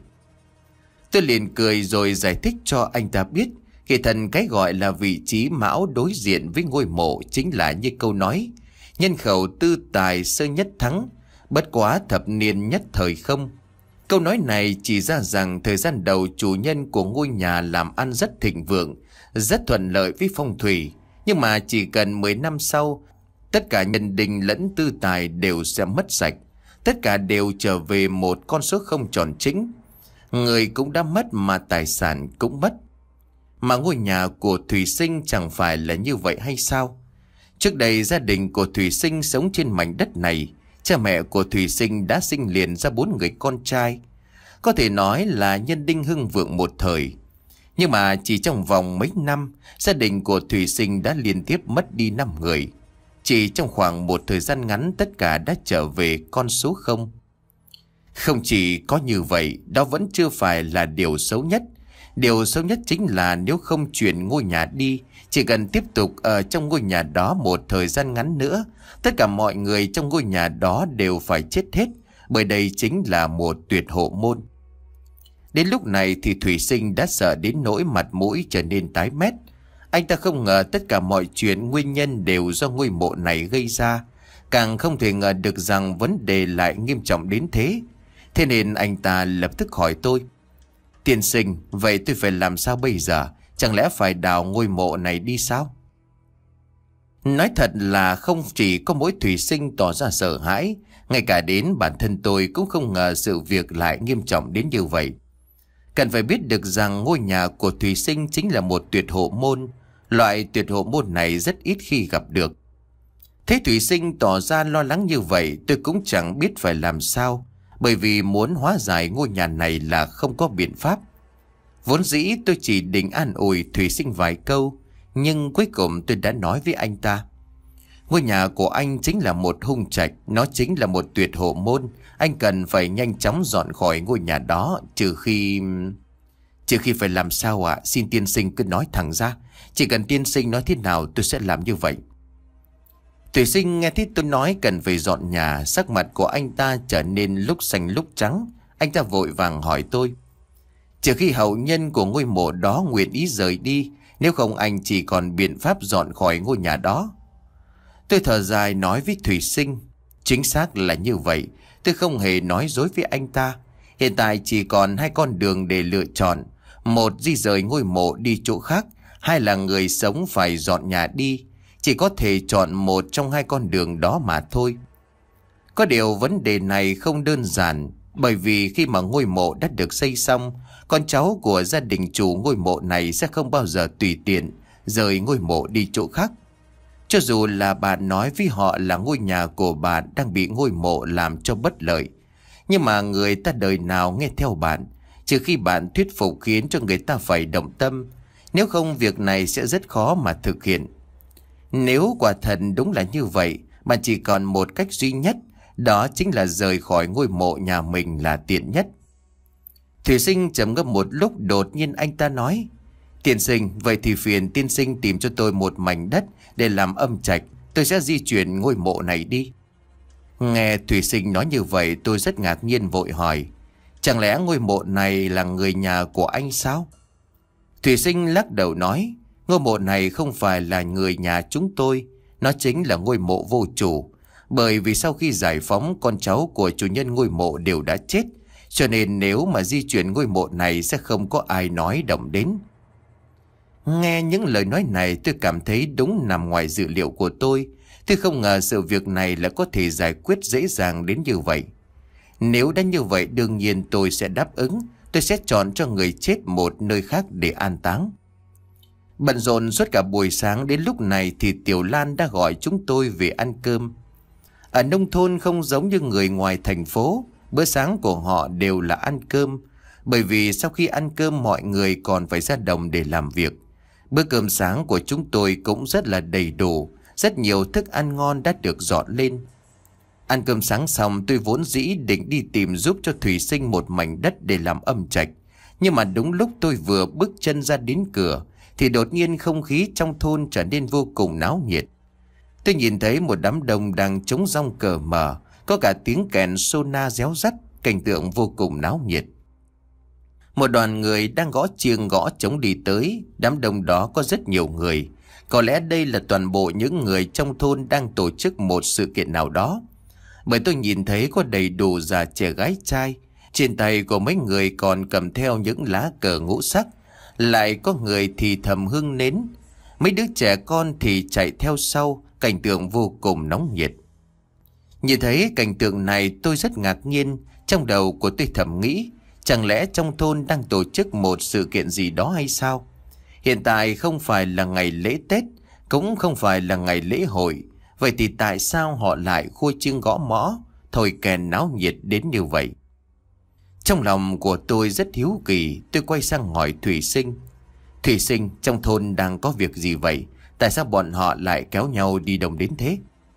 Tôi liền cười rồi giải thích cho anh ta biết. Kỳ thần cái gọi là vị trí mão đối diện với ngôi mộ chính là như câu nói: nhân khẩu tư tài sơ nhất thắng, bất quá thập niên nhất thời không. Câu nói này chỉ ra rằng thời gian đầu chủ nhân của ngôi nhà làm ăn rất thịnh vượng, rất thuận lợi với phong thủy. Nhưng mà chỉ cần mười năm sau, tất cả nhân đình lẫn tư tài đều sẽ mất sạch. Tất cả đều trở về một con số không tròn chính. Người cũng đã mất mà tài sản cũng mất. Mà ngôi nhà của Thủy Sinh chẳng phải là như vậy hay sao? Trước đây gia đình của Thủy Sinh sống trên mảnh đất này. Cha mẹ của Thủy Sinh đã sinh liền ra bốn người con trai. Có thể nói là nhân đinh hưng vượng một thời. Nhưng mà chỉ trong vòng mấy năm, gia đình của Thủy Sinh đã liên tiếp mất đi năm người. Chỉ trong khoảng một thời gian ngắn tất cả đã trở về con số không. Không chỉ có như vậy, đó vẫn chưa phải là điều xấu nhất. Điều xấu nhất chính là nếu không chuyển ngôi nhà đi, chỉ cần tiếp tục ở trong ngôi nhà đó một thời gian ngắn nữa, tất cả mọi người trong ngôi nhà đó đều phải chết hết, bởi đây chính là một tuyệt hộ môn. Đến lúc này thì Thủy Sinh đã sợ đến nỗi mặt mũi trở nên tái mét. Anh ta không ngờ tất cả mọi chuyện nguyên nhân đều do ngôi mộ này gây ra, càng không thể ngờ được rằng vấn đề lại nghiêm trọng đến thế. Thế nên anh ta lập tức hỏi tôi: Tiên sinh, vậy tôi phải làm sao bây giờ? Chẳng lẽ phải đào ngôi mộ này đi sao? Nói thật là không chỉ có mỗi Thủy Sinh tỏ ra sợ hãi, ngay cả đến bản thân tôi cũng không ngờ sự việc lại nghiêm trọng đến như vậy. Cần phải biết được rằng ngôi nhà của Thủy Sinh chính là một tuyệt hộ môn. Loại tuyệt hộ môn này rất ít khi gặp được. Thế Thủy Sinh tỏ ra lo lắng như vậy, tôi cũng chẳng biết phải làm sao. Bởi vì muốn hóa giải ngôi nhà này là không có biện pháp. Vốn dĩ tôi chỉ định an ủi Thủy Sinh vài câu, nhưng cuối cùng tôi đã nói với anh ta: ngôi nhà của anh chính là một hung trạch, nó chính là một tuyệt hộ môn. Anh cần phải nhanh chóng dọn khỏi ngôi nhà đó, trừ khi... Trừ khi phải làm sao ạ? À? Xin tiên sinh cứ nói thẳng ra. Chỉ cần tiên sinh nói thế nào tôi sẽ làm như vậy. Thủy Sinh nghe thấy tôi nói cần phải dọn nhà, sắc mặt của anh ta trở nên lúc xanh lúc trắng. Anh ta vội vàng hỏi tôi: trừ khi hậu nhân của ngôi mộ đó nguyện ý rời đi, nếu không anh chỉ còn biện pháp dọn khỏi ngôi nhà đó. Tôi thở dài nói với Thủy Sinh: chính xác là như vậy, tôi không hề nói dối với anh ta. Hiện tại chỉ còn hai con đường để lựa chọn: một di rời ngôi mộ đi chỗ khác, hai là người sống phải dọn nhà đi. Chỉ có thể chọn một trong hai con đường đó mà thôi. Có điều vấn đề này không đơn giản, bởi vì khi mà ngôi mộ đã được xây xong, con cháu của gia đình chủ ngôi mộ này sẽ không bao giờ tùy tiện rời ngôi mộ đi chỗ khác. Cho dù là bạn nói với họ là ngôi nhà của bạn đang bị ngôi mộ làm cho bất lợi, nhưng mà người ta đời nào nghe theo bạn, trừ khi bạn thuyết phục khiến cho người ta phải động tâm. Nếu không việc này sẽ rất khó mà thực hiện. Nếu quả thật đúng là như vậy, mà chỉ còn một cách duy nhất, đó chính là rời khỏi ngôi mộ nhà mình là tiện nhất. Thủy Sinh trầm ngâm một lúc, đột nhiên anh ta nói: Tiên sinh, vậy thì phiền tiên sinh tìm cho tôi một mảnh đất để làm âm trạch, tôi sẽ di chuyển ngôi mộ này đi. Nghe Thủy Sinh nói như vậy, tôi rất ngạc nhiên vội hỏi: Chẳng lẽ ngôi mộ này là người nhà của anh sao? Thủy Sinh lắc đầu nói: Ngôi mộ này không phải là người nhà chúng tôi, nó chính là ngôi mộ vô chủ. Bởi vì sau khi giải phóng, con cháu của chủ nhân ngôi mộ đều đã chết, cho nên nếu mà di chuyển ngôi mộ này sẽ không có ai nói động đến. Nghe những lời nói này, tôi cảm thấy đúng nằm ngoài dự liệu của tôi. Tôi không ngờ sự việc này lại có thể giải quyết dễ dàng đến như vậy. Nếu đã như vậy, đương nhiên tôi sẽ đáp ứng. Tôi sẽ chọn cho người chết một nơi khác để an táng. Bận rộn suốt cả buổi sáng, đến lúc này thì Tiểu Lan đã gọi chúng tôi về ăn cơm. Ở nông thôn không giống như người ngoài thành phố, bữa sáng của họ đều là ăn cơm. Bởi vì sau khi ăn cơm mọi người còn phải ra đồng để làm việc. Bữa cơm sáng của chúng tôi cũng rất là đầy đủ, rất nhiều thức ăn ngon đã được dọn lên. Ăn cơm sáng xong, tôi vốn dĩ định đi tìm giúp cho Thủy Sinh một mảnh đất để làm âm trạch. Nhưng mà đúng lúc tôi vừa bước chân ra đến cửa thì đột nhiên không khí trong thôn trở nên vô cùng náo nhiệt. Tôi nhìn thấy một đám đông đang trống rong cờ mờ, có cả tiếng kèn sona réo rắt, cảnh tượng vô cùng náo nhiệt. Một đoàn người đang gõ chiêng gõ trống đi tới, đám đông đó có rất nhiều người. Có lẽ đây là toàn bộ những người trong thôn đang tổ chức một sự kiện nào đó. Bởi tôi nhìn thấy có đầy đủ già trẻ gái trai, trên tay của mấy người còn cầm theo những lá cờ ngũ sắc, lại có người thì thầm hương nến, mấy đứa trẻ con thì chạy theo sau, cảnh tượng vô cùng nóng nhiệt. Nhìn thấy cảnh tượng này tôi rất ngạc nhiên, trong đầu của tôi thầm nghĩ, chẳng lẽ trong thôn đang tổ chức một sự kiện gì đó hay sao? Hiện tại không phải là ngày lễ Tết, cũng không phải là ngày lễ hội, vậy thì tại sao họ lại khua chiêng gõ mõ, thổi kèn náo nhiệt đến như vậy? Trong lòng của tôi rất hiếu kỳ, tôi quay sang hỏi Thủy Sinh: Thủy Sinh, trong thôn đang có việc gì vậy? Tại sao bọn họ lại kéo nhau đi đồng đến thế?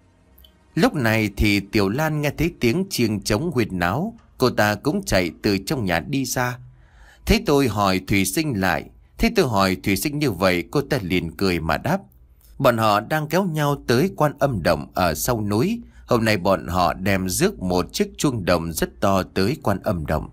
Lúc này thì Tiểu Lan nghe thấy tiếng chiêng trống huyên náo, cô ta cũng chạy từ trong nhà đi ra. Thấy tôi hỏi Thủy Sinh lại, thấy tôi hỏi Thủy Sinh như vậy, cô ta liền cười mà đáp: Bọn họ đang kéo nhau tới Quan Âm Đồng ở sau núi. Hôm nay bọn họ đem rước một chiếc chuông đồng rất to tới Quan Âm Đồng.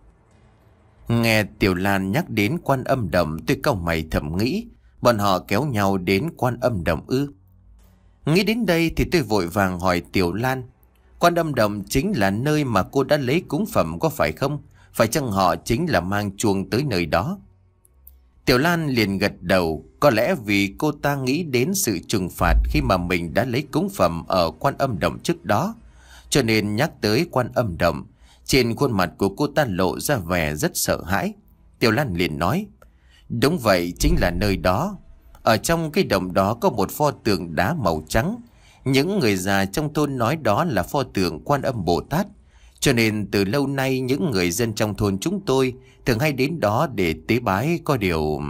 Nghe Tiểu Lan nhắc đến Quan Âm Đồng, tôi cau mày thầm nghĩ, bọn họ kéo nhau đến Quan Âm Đồng ư? Nghĩ đến đây thì tôi vội vàng hỏi Tiểu Lan: Quan Âm Đồng chính là nơi mà cô đã lấy cúng phẩm có phải không? Phải chăng họ chính là mang chuông tới nơi đó? Tiểu Lan liền gật đầu, có lẽ vì cô ta nghĩ đến sự trừng phạt khi mà mình đã lấy cúng phẩm ở Quan Âm Đồng trước đó, cho nên nhắc tới Quan Âm Đồng, trên khuôn mặt của cô ta lộ ra vẻ rất sợ hãi. Tiểu Lan liền nói: Đúng vậy, chính là nơi đó. Ở trong cái đồng đó có một pho tượng đá màu trắng. Những người già trong thôn nói đó là pho tượng Quan Âm Bồ Tát, cho nên từ lâu nay những người dân trong thôn chúng tôi thường hay đến đó để tế bái. Có điều...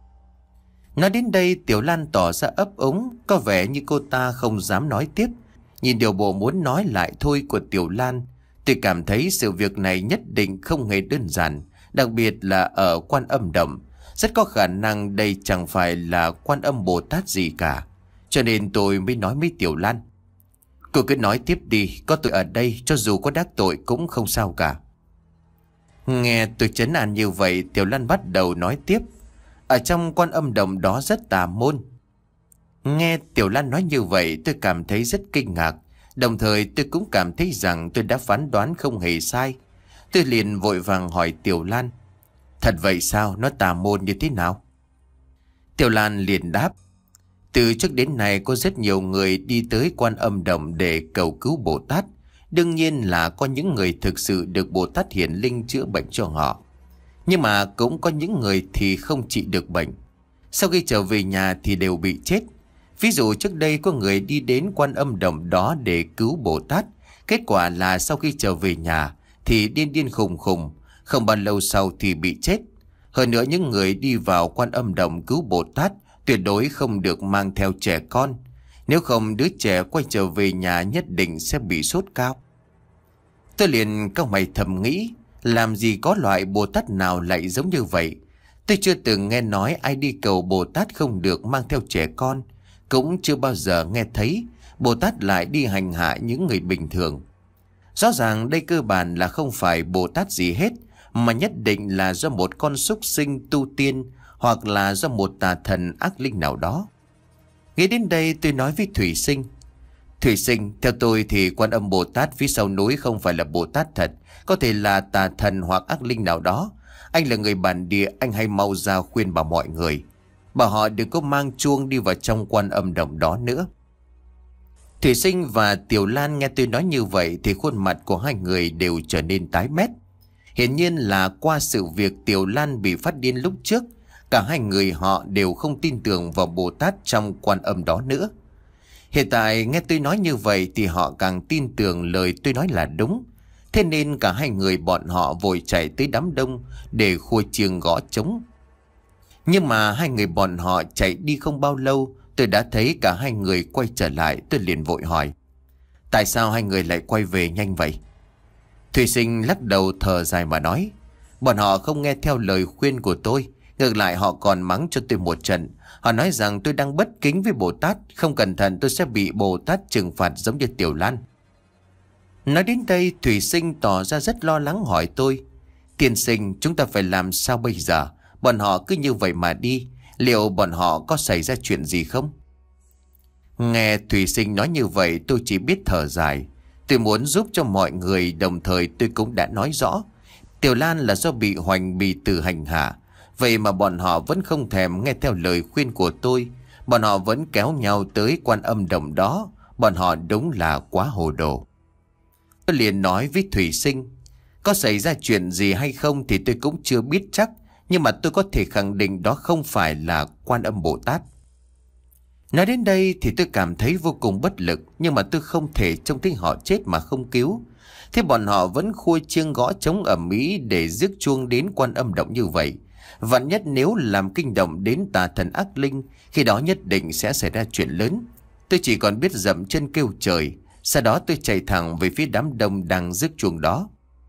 Nói đến đây Tiểu Lan tỏ ra ấp úng, có vẻ như cô ta không dám nói tiếp. Nhìn điều bộ muốn nói lại thôi của Tiểu Lan, tôi cảm thấy sự việc này nhất định không hề đơn giản, đặc biệt là ở Quan Âm Đồng. Rất có khả năng đây chẳng phải là Quan Âm Bồ Tát gì cả. Cho nên tôi mới nói với Tiểu Lan: Cô cứ nói tiếp đi, có tôi ở đây, cho dù có đắc tội cũng không sao cả. Nghe tôi trấn an như vậy, Tiểu Lan bắt đầu nói tiếp: Ở trong Quan Âm Đồng đó rất tà môn. Nghe Tiểu Lan nói như vậy, tôi cảm thấy rất kinh ngạc, đồng thời tôi cũng cảm thấy rằng tôi đã phán đoán không hề sai. Tôi liền vội vàng hỏi Tiểu Lan: Thật vậy sao? Nó tà môn như thế nào? Tiểu Lan liền đáp: Từ trước đến nay có rất nhiều người đi tới Quan Âm Đồng để cầu cứu Bồ Tát. Đương nhiên là có những người thực sự được Bồ Tát hiển linh chữa bệnh cho họ. Nhưng mà cũng có những người thì không trị được bệnh. Sau khi trở về nhà thì đều bị chết. Ví dụ trước đây có người đi đến Quan Âm Đồng đó để cứu Bồ Tát. Kết quả là sau khi trở về nhà thì điên điên khùng khùng, không bao lâu sau thì bị chết. Hơn nữa những người đi vào Quan Âm Đồng cứu Bồ Tát tuyệt đối không được mang theo trẻ con. Nếu không đứa trẻ quay trở về nhà nhất định sẽ bị sốt cao. Tôi liền cau mày thầm nghĩ, làm gì có loại Bồ Tát nào lại giống như vậy. Tôi chưa từng nghe nói ai đi cầu Bồ Tát không được mang theo trẻ con. Cũng chưa bao giờ nghe thấy Bồ Tát lại đi hành hạ những người bình thường. Rõ ràng đây cơ bản là không phải Bồ Tát gì hết, mà nhất định là do một con súc sinh tu tiên, hoặc là do một tà thần ác linh nào đó. Nghĩ đến đây tôi nói với Thủy Sinh: Thủy Sinh, theo tôi thì Quan Âm Bồ Tát phía sau núi không phải là Bồ Tát thật, có thể là tà thần hoặc ác linh nào đó. Anh là người bản địa, anh hãy mau ra khuyên bảo mọi người, bảo họ đừng có mang chuông đi vào trong Quan Âm động đó nữa. Thủy Sinh và Tiểu Lan nghe tôi nói như vậy thì khuôn mặt của hai người đều trở nên tái mét. Hiển nhiên là qua sự việc Tiểu Lan bị phát điên lúc trước, cả hai người họ đều không tin tưởng vào Bồ Tát trong Quan Âm đó nữa. Hiện tại nghe tôi nói như vậy thì họ càng tin tưởng lời tôi nói là đúng. Thế nên cả hai người bọn họ vội chạy tới đám đông để khua chiêng gõ trống. Nhưng mà hai người bọn họ chạy đi không bao lâu, tôi đã thấy cả hai người quay trở lại. Tôi liền vội hỏi: Tại sao hai người lại quay về nhanh vậy? Thủy Sinh lắc đầu thở dài mà nói: Bọn họ không nghe theo lời khuyên của tôi. Ngược lại họ còn mắng cho tôi một trận. Họ nói rằng tôi đang bất kính với Bồ Tát, không cẩn thận tôi sẽ bị Bồ Tát trừng phạt giống như Tiểu Lan. Nói đến đây Thủy Sinh tỏ ra rất lo lắng hỏi tôi: Tiên sinh, chúng ta phải làm sao bây giờ? Bọn họ cứ như vậy mà đi, liệu bọn họ có xảy ra chuyện gì không? Nghe Thủy Sinh nói như vậy tôi chỉ biết thở dài. Tôi muốn giúp cho mọi người, đồng thời tôi cũng đã nói rõ Tiểu Lan là do bị Hoành Bì Tử hành hạ. Vậy mà bọn họ vẫn không thèm nghe theo lời khuyên của tôi. Bọn họ vẫn kéo nhau tới Quan Âm động đó. Bọn họ đúng là quá hồ đồ. Tôi liền nói với Thủy Sinh: Có xảy ra chuyện gì hay không thì tôi cũng chưa biết chắc, nhưng mà tôi có thể khẳng định đó không phải là Quan Âm Bồ Tát. Nói đến đây thì tôi cảm thấy vô cùng bất lực, nhưng mà tôi không thể trông thấy họ chết mà không cứu. Thế bọn họ vẫn khua chiêng gõ trống ầm ĩ để rước chuông đến Quan Âm động như vậy. Vạn nhất nếu làm kinh động đến tà thần ác linh, khi đó nhất định sẽ xảy ra chuyện lớn. Tôi chỉ còn biết dậm chân kêu trời. Sau đó tôi chạy thẳng về phía đám đông đang rước chuông đó.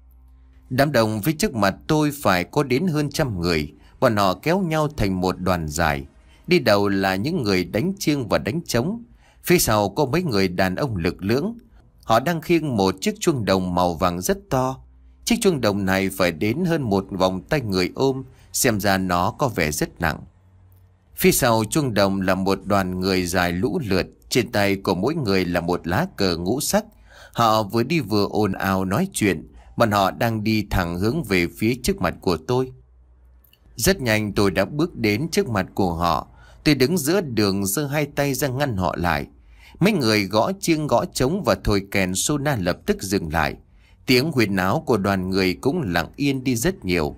Đám đông phía trước mặt tôi phải có đến hơn trăm người. Bọn họ kéo nhau thành một đoàn dài. Đi đầu là những người đánh chiêng và đánh trống. Phía sau có mấy người đàn ông lực lưỡng. Họ đang khiêng một chiếc chuông đồng màu vàng rất to. Chiếc chuông đồng này phải đến hơn một vòng tay người ôm, xem ra nó có vẻ rất nặng. Phía sau chuông đồng là một đoàn người dài lũ lượt. Trên tay của mỗi người là một lá cờ ngũ sắc. Họ vừa đi vừa ồn ào nói chuyện. Bọn họ đang đi thẳng hướng về phía trước mặt của tôi. Rất nhanh tôi đã bước đến trước mặt của họ. Tôi đứng giữa đường giơ hai tay ra ngăn họ lại. Mấy người gõ chiêng gõ trống và thổi kèn sona lập tức dừng lại. Tiếng huyên náo của đoàn người cũng lặng yên đi rất nhiều.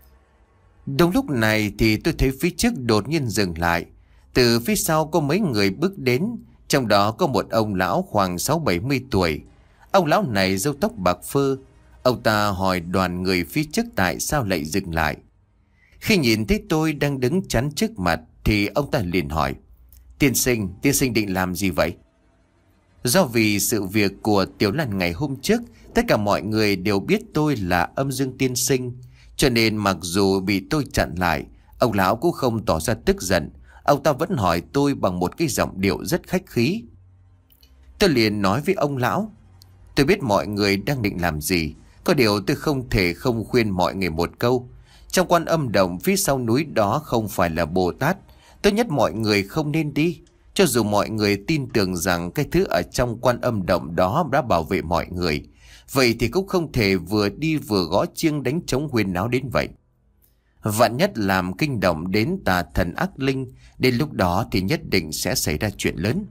Đúng lúc này thì tôi thấy phía trước đột nhiên dừng lại. Từ phía sau có mấy người bước đến. Trong đó có một ông lão khoảng sáu bảy mươi tuổi. Ông lão này râu tóc bạc phơ. Ông ta hỏi đoàn người phía trước tại sao lại dừng lại. Khi nhìn thấy tôi đang đứng chắn trước mặt thì ông ta liền hỏi: Tiên sinh, tiên sinh định làm gì vậy? Do vì sự việc của Tiểu Lan ngày hôm trước, tất cả mọi người đều biết tôi là Âm Dương tiên sinh. Cho nên mặc dù bị tôi chặn lại, ông lão cũng không tỏ ra tức giận. Ông ta vẫn hỏi tôi bằng một cái giọng điệu rất khách khí. Tôi liền nói với ông lão: Tôi biết mọi người đang định làm gì. Có điều tôi không thể không khuyên mọi người một câu. Trong Quan Âm động phía sau núi đó không phải là Bồ Tát. Tốt nhất mọi người không nên đi. Cho dù mọi người tin tưởng rằng cái thứ ở trong Quan Âm động đó đã bảo vệ mọi người, vậy thì cũng không thể vừa đi vừa gõ chiêng đánh trống huyên náo đến vậy. Vạn nhất làm kinh động đến tà thần ác linh, đến lúc đó thì nhất định sẽ xảy ra chuyện lớn.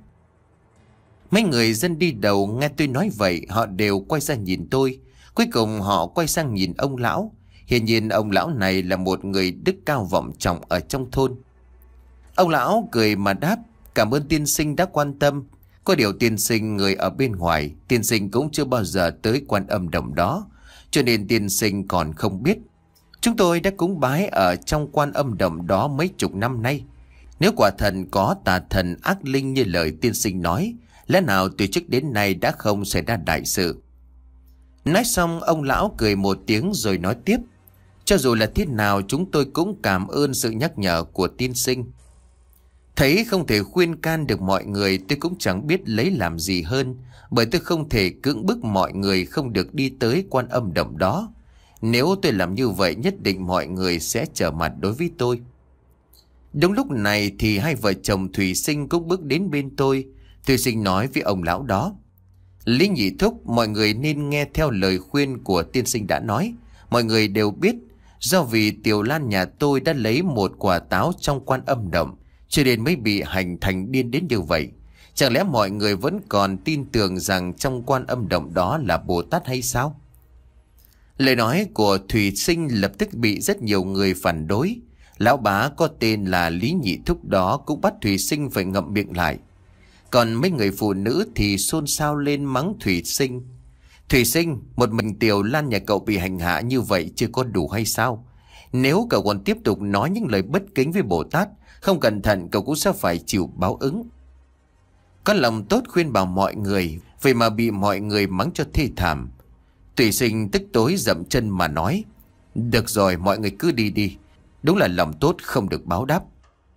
Mấy người dân đi đầu nghe tôi nói vậy, họ đều quay ra nhìn tôi. Cuối cùng họ quay sang nhìn ông lão. Hiển nhiên ông lão này là một người đức cao vọng trọng ở trong thôn. Ông lão cười mà đáp: Cảm ơn tiên sinh đã quan tâm. Có điều tiên sinh người ở bên ngoài, tiên sinh cũng chưa bao giờ tới Quan Âm động đó, cho nên tiên sinh còn không biết. Chúng tôi đã cúng bái ở trong Quan Âm động đó mấy chục năm nay. Nếu quả thần có tà thần ác linh như lời tiên sinh nói, lẽ nào từ trước đến nay đã không xảy ra đại sự? Nói xong ông lão cười một tiếng rồi nói tiếp. Cho dù là thế nào chúng tôi cũng cảm ơn sự nhắc nhở của tiên sinh. Thấy không thể khuyên can được mọi người, tôi cũng chẳng biết lấy làm gì hơn, bởi tôi không thể cưỡng bức mọi người không được đi tới Quan Âm Động đó. Nếu tôi làm như vậy nhất định mọi người sẽ trở mặt đối với tôi. Đúng lúc này thì hai vợ chồng Thủy Sinh cũng bước đến bên tôi. Thủy Sinh nói với ông lão đó: Lý Nhị Thúc, mọi người nên nghe theo lời khuyên của tiên sinh đã nói. Mọi người đều biết, do vì Tiểu Lan nhà tôi đã lấy một quả táo trong Quan Âm Động, cho nên mới bị hành thành điên đến như vậy. Chẳng lẽ mọi người vẫn còn tin tưởng rằng trong Quan Âm Động đó là Bồ Tát hay sao? Lời nói của Thủy Sinh lập tức bị rất nhiều người phản đối. Lão bá có tên là Lý Nhị Thúc đó cũng bắt Thủy Sinh phải ngậm miệng lại. Còn mấy người phụ nữ thì xôn xao lên mắng Thủy Sinh. Thủy Sinh, một mình Tiểu Lan nhà cậu bị hành hạ như vậy chưa có đủ hay sao? Nếu cậu còn tiếp tục nói những lời bất kính với Bồ Tát, không cẩn thận cậu cũng sẽ phải chịu báo ứng. Có lòng tốt khuyên bảo mọi người, vậy mà bị mọi người mắng cho thê thảm. Thủy Sinh tức tối dậm chân mà nói: Được rồi, mọi người cứ đi đi. Đúng là lòng tốt không được báo đáp.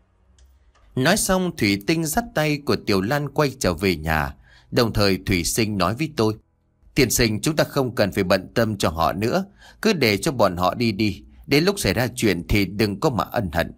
Nói xong Thủy Tinh dắt tay của Tiểu Lan quay trở về nhà. Đồng thời Thủy Sinh nói với tôi: Tiên sinh, chúng ta không cần phải bận tâm cho họ nữa. Cứ để cho bọn họ đi đi. Đến lúc xảy ra chuyện thì đừng có mà ân hận.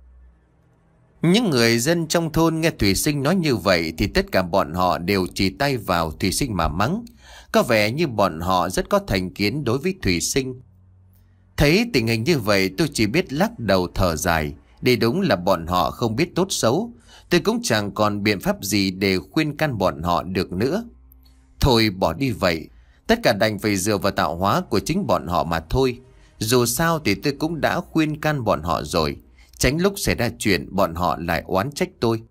Những người dân trong thôn nghe Thủy Sinh nói như vậy thì tất cả bọn họ đều chỉ tay vào Thủy Sinh mà mắng. Có vẻ như bọn họ rất có thành kiến đối với Thủy Sinh. Thấy tình hình như vậy tôi chỉ biết lắc đầu thở dài. Để đúng là bọn họ không biết tốt xấu. Tôi cũng chẳng còn biện pháp gì để khuyên can bọn họ được nữa. Thôi bỏ đi vậy. Tất cả đành phải dựa vào tạo hóa của chính bọn họ mà thôi. Dù sao thì tôi cũng đã khuyên can bọn họ rồi. Tránh lúc xảy ra chuyện bọn họ lại oán trách tôi.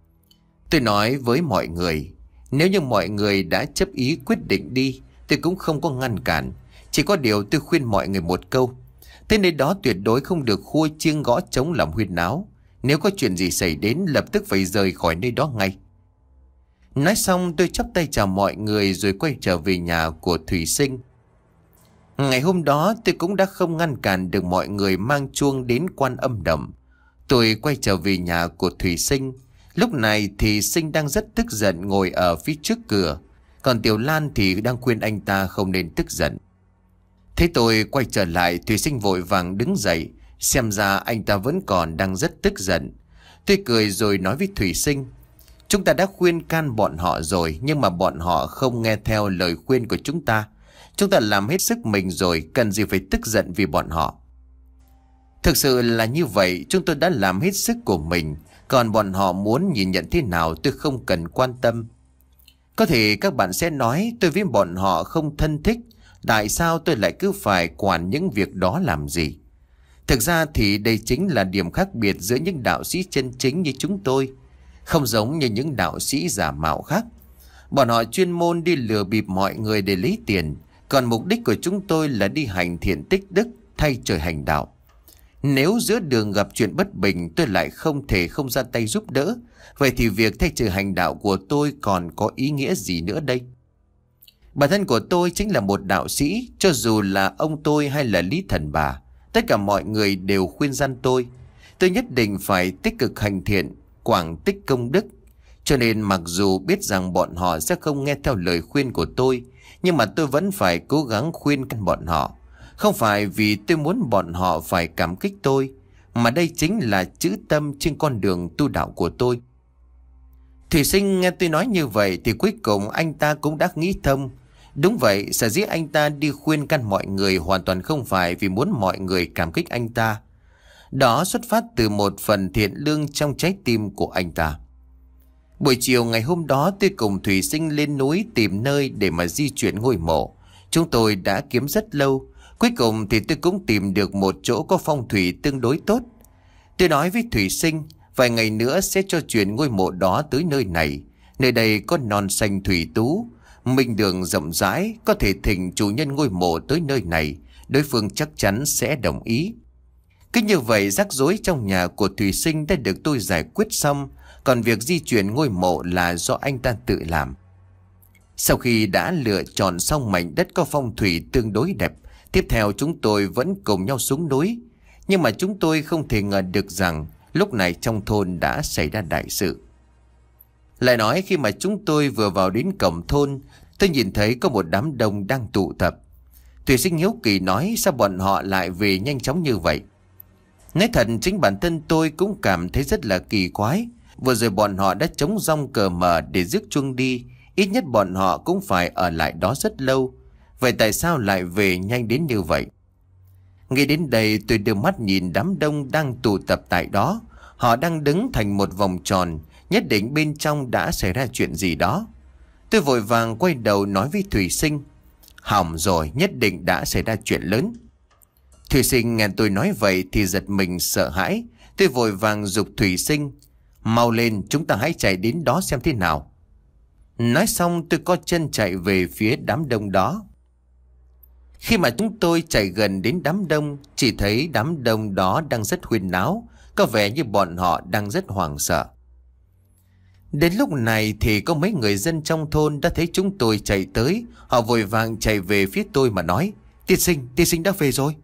Tôi nói với mọi người, nếu như mọi người đã chấp ý quyết định đi, tôi cũng không có ngăn cản. Chỉ có điều tôi khuyên mọi người một câu: tới nơi đó tuyệt đối không được khua chiêng gõ trống làm huyên náo. Nếu có chuyện gì xảy đến lập tức phải rời khỏi nơi đó ngay. Nói xong tôi chắp tay chào mọi người rồi quay trở về nhà của Thủy Sinh. Ngày hôm đó tôi cũng đã không ngăn cản được mọi người mang chuông đến Quan Âm Động. Tôi quay trở về nhà của Thủy Sinh. Lúc này thì Sinh đang rất tức giận ngồi ở phía trước cửa. Còn Tiểu Lan thì đang khuyên anh ta không nên tức giận. Thế tôi quay trở lại, Thủy Sinh vội vàng đứng dậy. Xem ra anh ta vẫn còn đang rất tức giận. Tôi cười rồi nói với Thủy Sinh: Chúng ta đã khuyên can bọn họ rồi, nhưng mà bọn họ không nghe theo lời khuyên của chúng ta. Chúng ta làm hết sức mình rồi, cần gì phải tức giận vì bọn họ. Thực sự là như vậy, chúng tôi đã làm hết sức của mình. Còn bọn họ muốn nhìn nhận thế nào tôi không cần quan tâm. Có thể các bạn sẽ nói tôi với bọn họ không thân thích. Tại sao tôi lại cứ phải quản những việc đó làm gì? Thực ra thì đây chính là điểm khác biệt giữa những đạo sĩ chân chính như chúng tôi. Không giống như những đạo sĩ giả mạo khác. Bọn họ chuyên môn đi lừa bịp mọi người để lấy tiền. Còn mục đích của chúng tôi là đi hành thiện tích đức, thay trời hành đạo. Nếu giữa đường gặp chuyện bất bình tôi lại không thể không ra tay giúp đỡ, vậy thì việc thay trời hành đạo của tôi còn có ý nghĩa gì nữa đây? Bản thân của tôi chính là một đạo sĩ. Cho dù là ông tôi hay là Lý Thần Bà, tất cả mọi người đều khuyên răn tôi. Tôi nhất định phải tích cực hành thiện, quảng tích công đức. Cho nên mặc dù biết rằng bọn họ sẽ không nghe theo lời khuyên của tôi, nhưng mà tôi vẫn phải cố gắng khuyên can bọn họ. Không phải vì tôi muốn bọn họ phải cảm kích tôi, mà đây chính là chữ tâm trên con đường tu đạo của tôi. Thủy Sinh nghe tôi nói như vậy thì cuối cùng anh ta cũng đã nghĩ thông. Đúng vậy, sở dĩ anh ta đi khuyên can mọi người hoàn toàn không phải vì muốn mọi người cảm kích anh ta. Đó xuất phát từ một phần thiện lương trong trái tim của anh ta. Buổi chiều ngày hôm đó tôi cùng Thủy Sinh lên núi tìm nơi để mà di chuyển ngôi mộ. Chúng tôi đã kiếm rất lâu. Cuối cùng thì tôi cũng tìm được một chỗ có phong thủy tương đối tốt. Tôi nói với Thủy Sinh, vài ngày nữa sẽ cho chuyển ngôi mộ đó tới nơi này. Nơi đây có non xanh thủy tú, minh đường rộng rãi, có thể thỉnh chủ nhân ngôi mộ tới nơi này. Đối phương chắc chắn sẽ đồng ý. Cứ như vậy rắc rối trong nhà của Thủy Sinh đã được tôi giải quyết xong, còn việc di chuyển ngôi mộ là do anh ta tự làm. Sau khi đã lựa chọn xong mảnh đất có phong thủy tương đối đẹp, tiếp theo chúng tôi vẫn cùng nhau xuống núi. Nhưng mà chúng tôi không thể ngờ được rằng lúc này trong thôn đã xảy ra đại sự. Lại nói khi mà chúng tôi vừa vào đến cổng thôn, tôi nhìn thấy có một đám đông đang tụ tập. Thủy Sinh hiếu kỳ nói sao bọn họ lại về nhanh chóng như vậy. Nói thật chính bản thân tôi cũng cảm thấy rất là kỳ quái. Vừa rồi bọn họ đã trống rong cờ mờ để rước chuông đi, ít nhất bọn họ cũng phải ở lại đó rất lâu. Vậy tại sao lại về nhanh đến như vậy? Ngay đến đây tôi đưa mắt nhìn đám đông đang tụ tập tại đó. Họ đang đứng thành một vòng tròn, nhất định bên trong đã xảy ra chuyện gì đó. Tôi vội vàng quay đầu nói với Thủy Sinh, hỏng rồi, nhất định đã xảy ra chuyện lớn. Thủy Sinh nghe tôi nói vậy thì giật mình sợ hãi. Tôi vội vàng giục Thủy Sinh, mau lên, chúng ta hãy chạy đến đó xem thế nào. Nói xong tôi co chân chạy về phía đám đông đó. Khi mà chúng tôi chạy gần đến đám đông, chỉ thấy đám đông đó đang rất huyên náo, có vẻ như bọn họ đang rất hoảng sợ. Đến lúc này thì có mấy người dân trong thôn đã thấy chúng tôi chạy tới. Họ vội vàng chạy về phía tôi mà nói, tiên sinh, tiên sinh đã về rồi.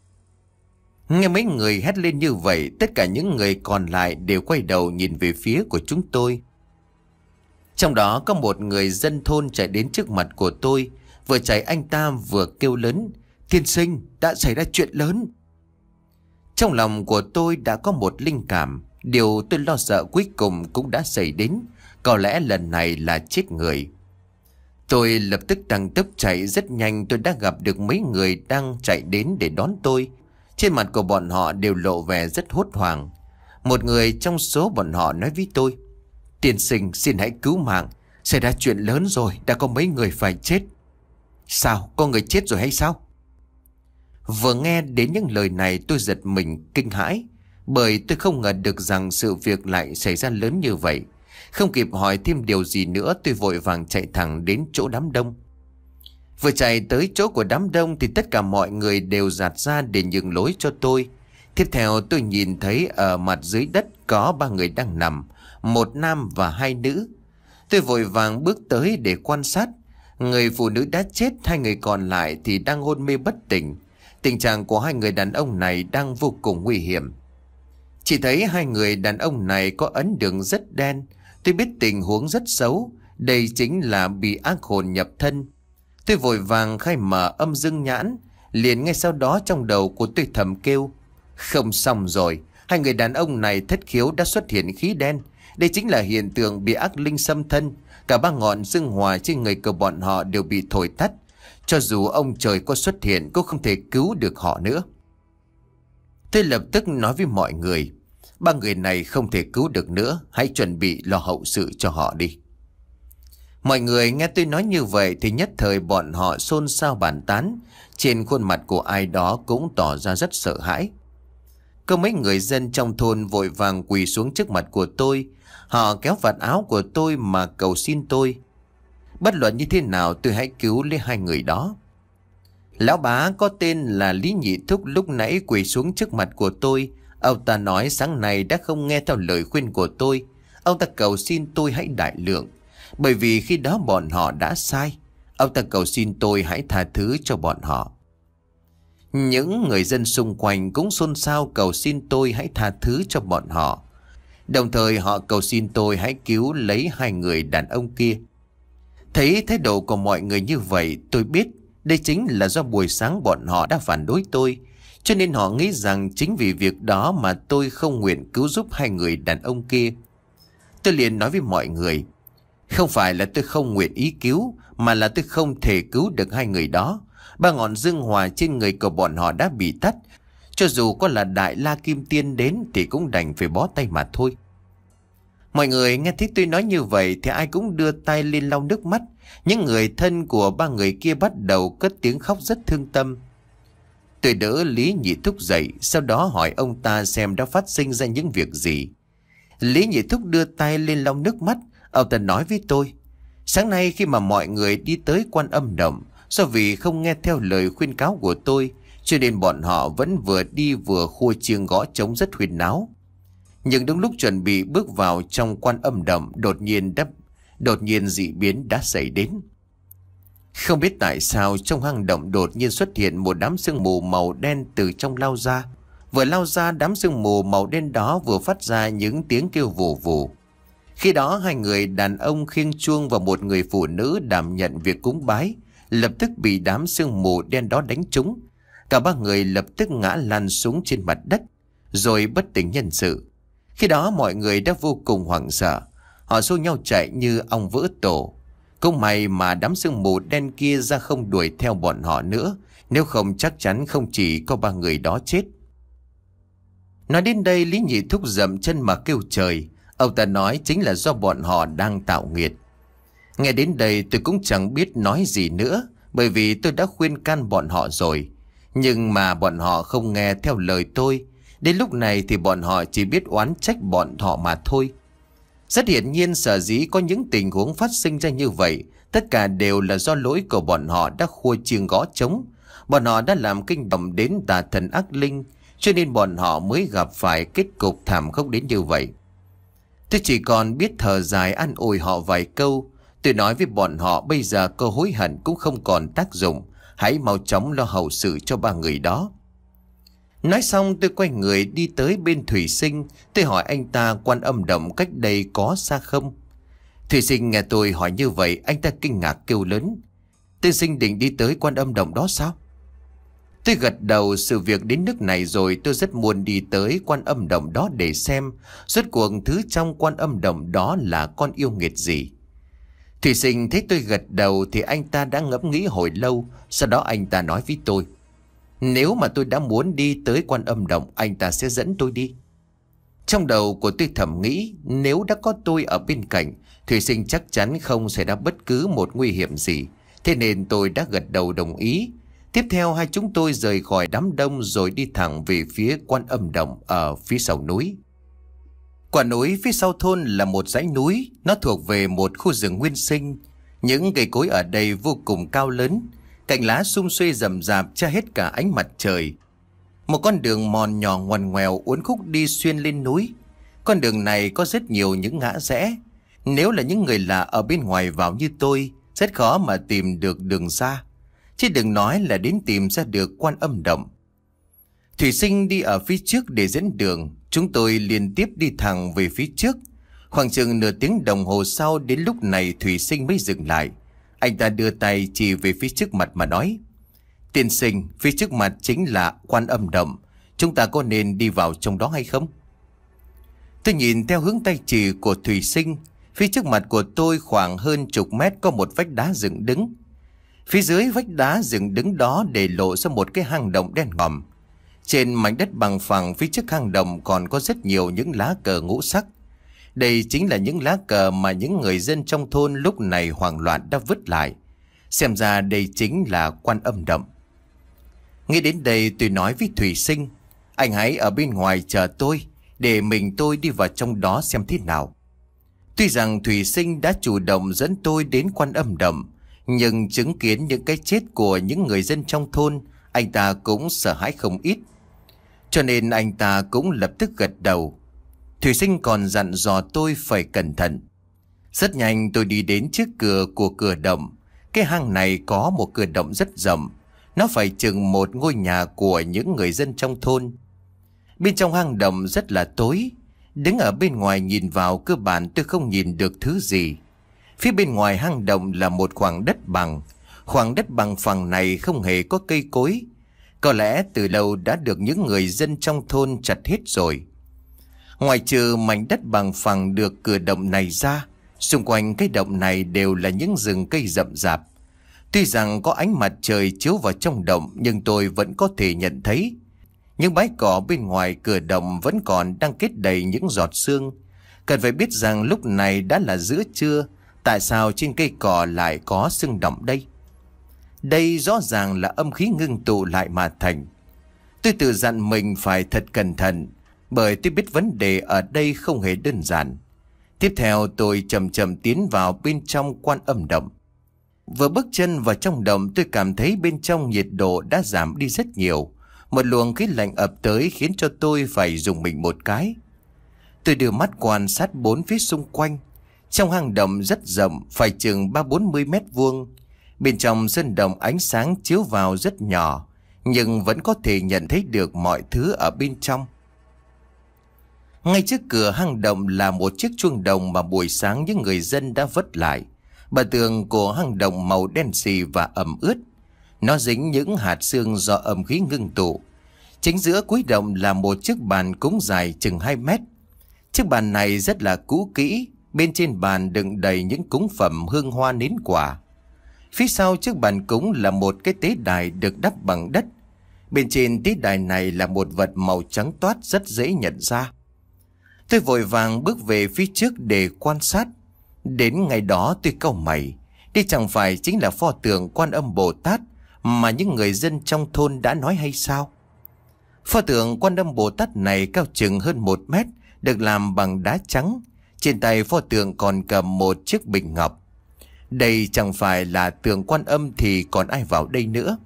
Nghe mấy người hét lên như vậy, tất cả những người còn lại đều quay đầu nhìn về phía của chúng tôi. Trong đó có một người dân thôn chạy đến trước mặt của tôi. Vừa chạy anh ta vừa kêu lớn, tiên sinh, đã xảy ra chuyện lớn. Trong lòng của tôi đã có một linh cảm. Điều tôi lo sợ cuối cùng cũng đã xảy đến. Có lẽ lần này là chết người. Tôi lập tức tăng tốc chạy rất nhanh. Tôi đã gặp được mấy người đang chạy đến để đón tôi. Trên mặt của bọn họ đều lộ vẻ rất hốt hoảng. Một người trong số bọn họ nói với tôi, tiên sinh xin hãy cứu mạng, xảy ra chuyện lớn rồi, đã có mấy người phải chết. Sao, có người chết rồi hay sao? Vừa nghe đến những lời này tôi giật mình kinh hãi, bởi tôi không ngờ được rằng sự việc lại xảy ra lớn như vậy. Không kịp hỏi thêm điều gì nữa, tôi vội vàng chạy thẳng đến chỗ đám đông. Vừa chạy tới chỗ của đám đông thì tất cả mọi người đều dạt ra để nhường lối cho tôi. Tiếp theo tôi nhìn thấy ở mặt dưới đất có ba người đang nằm, một nam và hai nữ. Tôi vội vàng bước tới để quan sát. Người phụ nữ đã chết, hai người còn lại thì đang hôn mê bất tỉnh. Tình trạng của hai người đàn ông này đang vô cùng nguy hiểm. Chỉ thấy hai người đàn ông này có ấn đường rất đen. Tôi biết tình huống rất xấu, đây chính là bị ác hồn nhập thân. Tôi vội vàng khai mở âm dương nhãn. Liền ngay sau đó trong đầu của tôi thầm kêu, không xong rồi, hai người đàn ông này thất khiếu đã xuất hiện khí đen. Đây chính là hiện tượng bị ác linh xâm thân. Cả ba ngọn dương hỏa trên người của bọn họ đều bị thổi tắt. Cho dù ông trời có xuất hiện cũng không thể cứu được họ nữa. Tôi lập tức nói với mọi người, ba người này không thể cứu được nữa, hãy chuẩn bị lo hậu sự cho họ đi. Mọi người nghe tôi nói như vậy thì nhất thời bọn họ xôn xao bàn tán. Trên khuôn mặt của ai đó cũng tỏ ra rất sợ hãi. Có mấy người dân trong thôn vội vàng quỳ xuống trước mặt của tôi. Họ kéo vạt áo của tôi mà cầu xin tôi, bất luận như thế nào tôi hãy cứu lấy hai người đó. Lão bá có tên là Lý Nhị Thúc lúc nãy quỳ xuống trước mặt của tôi. Ông ta nói sáng nay đã không nghe theo lời khuyên của tôi. Ông ta cầu xin tôi hãy đại lượng, bởi vì khi đó bọn họ đã sai. Ông ta cầu xin tôi hãy tha thứ cho bọn họ. Những người dân xung quanh cũng xôn xao cầu xin tôi hãy tha thứ cho bọn họ. Đồng thời họ cầu xin tôi hãy cứu lấy hai người đàn ông kia. Thấy thái độ của mọi người như vậy, tôi biết đây chính là do buổi sáng bọn họ đã phản đối tôi. Cho nên họ nghĩ rằng chính vì việc đó mà tôi không nguyện cứu giúp hai người đàn ông kia. Tôi liền nói với mọi người, không phải là tôi không nguyện ý cứu, mà là tôi không thể cứu được hai người đó. Ba ngọn dương hỏa trên người của bọn họ đã bị tắt. Cho dù có là Đại La Kim Tiên đến thì cũng đành phải bó tay mà thôi. Mọi người nghe thấy tôi nói như vậy thì ai cũng đưa tay lên lau nước mắt. Những người thân của ba người kia bắt đầu cất tiếng khóc rất thương tâm. Tôi đỡ Lý Nhị Thúc dậy, sau đó hỏi ông ta xem đã phát sinh ra những việc gì. Lý Nhị Thúc đưa tay lên lau nước mắt. Ông ta nói với tôi, sáng nay khi mà mọi người đi tới Quan Âm Động, do vì không nghe theo lời khuyên cáo của tôi, cho nên bọn họ vẫn vừa đi vừa khua chiêng gõ trống rất huyên náo. Nhưng đúng lúc chuẩn bị bước vào trong Quan Âm Động, đột nhiên đắp đột nhiên dị biến đã xảy đến. Không biết tại sao trong hang động đột nhiên xuất hiện một đám sương mù màu đen từ trong lao ra. Vừa lao ra, đám sương mù màu đen đó vừa phát ra những tiếng kêu vù vù. Khi đó hai người đàn ông khiêng chuông và một người phụ nữ đảm nhận việc cúng bái lập tức bị đám sương mù đen đó đánh trúng. Cả ba người lập tức ngã lăn xuống trên mặt đất, rồi bất tỉnh nhân sự. Khi đó mọi người đã vô cùng hoảng sợ. Họ xô nhau chạy như ong vỡ tổ. Cũng may mà đám sương mù đen kia ra không đuổi theo bọn họ nữa, nếu không chắc chắn không chỉ có ba người đó chết. Nói đến đây, Lý Nhị Thúc dậm chân mà kêu trời. Ông ta nói chính là do bọn họ đang tạo nghiệt. Nghe đến đây tôi cũng chẳng biết nói gì nữa, bởi vì tôi đã khuyên can bọn họ rồi. Nhưng mà bọn họ không nghe theo lời tôi. Đến lúc này thì bọn họ chỉ biết oán trách bọn họ mà thôi. Rất hiển nhiên sở dĩ có những tình huống phát sinh ra như vậy, tất cả đều là do lỗi của bọn họ đã khua chiêng gõ trống. Bọn họ đã làm kinh động đến tà thần ác linh, cho nên bọn họ mới gặp phải kết cục thảm khốc đến như vậy. Tôi chỉ còn biết thở dài an ủi họ vài câu. Tôi nói với bọn họ bây giờ cơ hối hận cũng không còn tác dụng. Hãy mau chóng lo hậu sự cho ba người đó. Nói xong tôi quay người đi tới bên Thủy Sinh. Tôi hỏi anh ta Quan Âm Động cách đây có xa không? Thủy Sinh nghe tôi hỏi như vậy, anh ta kinh ngạc kêu lớn: Tiên sinh định đi tới Quan Âm Động đó sao? Tôi gật đầu. Sự việc đến nước này rồi, tôi rất muốn đi tới Quan Âm Động đó để xem rốt cuộc thứ trong Quan Âm Động đó là con yêu nghiệt gì. Thủy Sinh thấy tôi gật đầu thì anh ta đã ngẫm nghĩ hồi lâu. Sau đó anh ta nói với tôi: Nếu mà tôi đã muốn đi tới Quan Âm Động, anh ta sẽ dẫn tôi đi. Trong đầu của tôi thầm nghĩ, nếu đã có tôi ở bên cạnh, Thủy Sinh chắc chắn không xảy ra bất cứ một nguy hiểm gì. Thế nên tôi đã gật đầu đồng ý. Tiếp theo hai chúng tôi rời khỏi đám đông rồi đi thẳng về phía Quan Âm Động ở phía sau núi. Quả núi phía sau thôn là một dãy núi, nó thuộc về một khu rừng nguyên sinh. Những cây cối ở đây vô cùng cao lớn, cành lá sum xuê rậm rạp che hết cả ánh mặt trời. Một con đường mòn nhỏ ngoằn ngoèo uốn khúc đi xuyên lên núi. Con đường này có rất nhiều những ngã rẽ. Nếu là những người lạ ở bên ngoài vào như tôi, rất khó mà tìm được đường ra, chứ đừng nói là đến tìm ra được Quan Âm Động. Thủy Sinh đi ở phía trước để dẫn đường. Chúng tôi liên tiếp đi thẳng về phía trước. Khoảng chừng nửa tiếng đồng hồ sau, đến lúc này Thủy Sinh mới dừng lại. Anh ta đưa tay chỉ về phía trước mặt mà nói: Tiên sinh, phía trước mặt chính là Quan Âm Động. Chúng ta có nên đi vào trong đó hay không? Tôi nhìn theo hướng tay chỉ của Thủy Sinh. Phía trước mặt của tôi khoảng hơn chục mét có một vách đá dựng đứng. Phía dưới vách đá dựng đứng đó để lộ ra một cái hang động đen ngòm. Trên mảnh đất bằng phẳng phía trước hang động còn có rất nhiều những lá cờ ngũ sắc. Đây chính là những lá cờ mà những người dân trong thôn lúc này hoảng loạn đã vứt lại. Xem ra đây chính là Quan Âm Động. Nghĩ đến đây tôi nói với Thủy Sinh: Anh hãy ở bên ngoài chờ tôi, để mình tôi đi vào trong đó xem thế nào. Tuy rằng Thủy Sinh đã chủ động dẫn tôi đến Quan Âm Động, nhưng chứng kiến những cái chết của những người dân trong thôn, anh ta cũng sợ hãi không ít. Cho nên anh ta cũng lập tức gật đầu. Thủy Sinh còn dặn dò tôi phải cẩn thận. Rất nhanh tôi đi đến trước cửa của cửa động. Cái hang này có một cửa động rất rộng. Nó phải chừng một ngôi nhà của những người dân trong thôn. Bên trong hang động rất là tối. Đứng ở bên ngoài nhìn vào cơ bản tôi không nhìn được thứ gì. Phía bên ngoài hang động là một khoảng đất bằng. Khoảng đất bằng phẳng này không hề có cây cối. Có lẽ từ lâu đã được những người dân trong thôn chặt hết rồi. Ngoài trừ mảnh đất bằng phẳng được cửa động này ra, xung quanh cái động này đều là những rừng cây rậm rạp. Tuy rằng có ánh mặt trời chiếu vào trong động, nhưng tôi vẫn có thể nhận thấy những bãi cỏ bên ngoài cửa động vẫn còn đang kết đầy những giọt sương. Cần phải biết rằng lúc này đã là giữa trưa, tại sao trên cây cỏ lại có sương đọng đây? Đây rõ ràng là âm khí ngưng tụ lại mà thành. Tôi tự dặn mình phải thật cẩn thận, bởi tôi biết vấn đề ở đây không hề đơn giản. Tiếp theo tôi chậm chậm tiến vào bên trong Quan Âm Động. Vừa bước chân vào trong động tôi cảm thấy bên trong nhiệt độ đã giảm đi rất nhiều. Một luồng khí lạnh ập tới khiến cho tôi phải rùng mình một cái. Tôi đưa mắt quan sát bốn phía xung quanh. Trong hang động rất rộng, phải chừng ba bốn mươi mét vuông. Bên trong sân động ánh sáng chiếu vào rất nhỏ, nhưng vẫn có thể nhận thấy được mọi thứ ở bên trong. Ngay trước cửa hang động là một chiếc chuông đồng mà buổi sáng những người dân đã vất lại. Bờ tường của hang động màu đen xì và ẩm ướt. Nó dính những hạt sương do âm khí ngưng tụ. Chính giữa cuối động là một chiếc bàn cúng dài chừng hai mét. Chiếc bàn này rất là cũ kỹ. Bên trên bàn đựng đầy những cúng phẩm hương hoa nến quả. Phía sau chiếc bàn cúng là một cái tế đài được đắp bằng đất. Bên trên tế đài này là một vật màu trắng toát rất dễ nhận ra. Tôi vội vàng bước về phía trước để quan sát. Đến ngày đó tôi cau mày. Đây chẳng phải chính là pho tượng Quan Âm Bồ Tát mà những người dân trong thôn đã nói hay sao? Pho tượng Quan Âm Bồ Tát này cao chừng hơn một mét, được làm bằng đá trắng. Trên tay pho tượng còn cầm một chiếc bình ngọc. Đây chẳng phải là tượng Quan Âm thì còn ai vào đây nữa?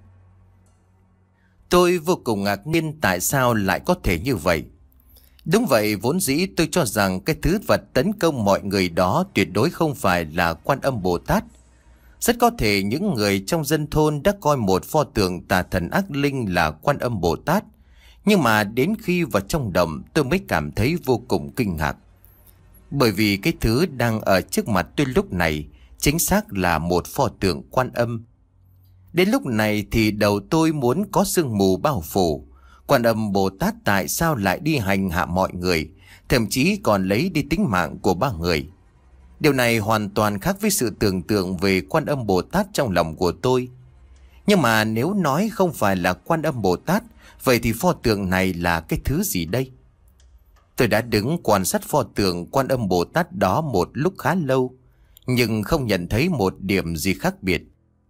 Tôi vô cùng ngạc nhiên tại sao lại có thể như vậy. Đúng vậy, vốn dĩ tôi cho rằng cái thứ vật tấn công mọi người đó tuyệt đối không phải là Quan Âm Bồ Tát. Rất có thể những người trong dân thôn đã coi một pho tượng tà thần ác linh là Quan Âm Bồ Tát. Nhưng mà đến khi vào trong động tôi mới cảm thấy vô cùng kinh ngạc. Bởi vì cái thứ đang ở trước mặt tôi lúc này chính xác là một pho tượng Quan Âm. Đến lúc này thì đầu tôi muốn có sương mù bao phủ. Quan Âm Bồ Tát tại sao lại đi hành hạ mọi người, thậm chí còn lấy đi tính mạng của ba người. Điều này hoàn toàn khác với sự tưởng tượng về Quan Âm Bồ Tát trong lòng của tôi. Nhưng mà nếu nói không phải là Quan Âm Bồ Tát, vậy thì pho tượng này là cái thứ gì đây? Tôi đã đứng quan sát pho tượng Quan Âm Bồ Tát đó một lúc khá lâu, nhưng không nhận thấy một điểm gì khác biệt.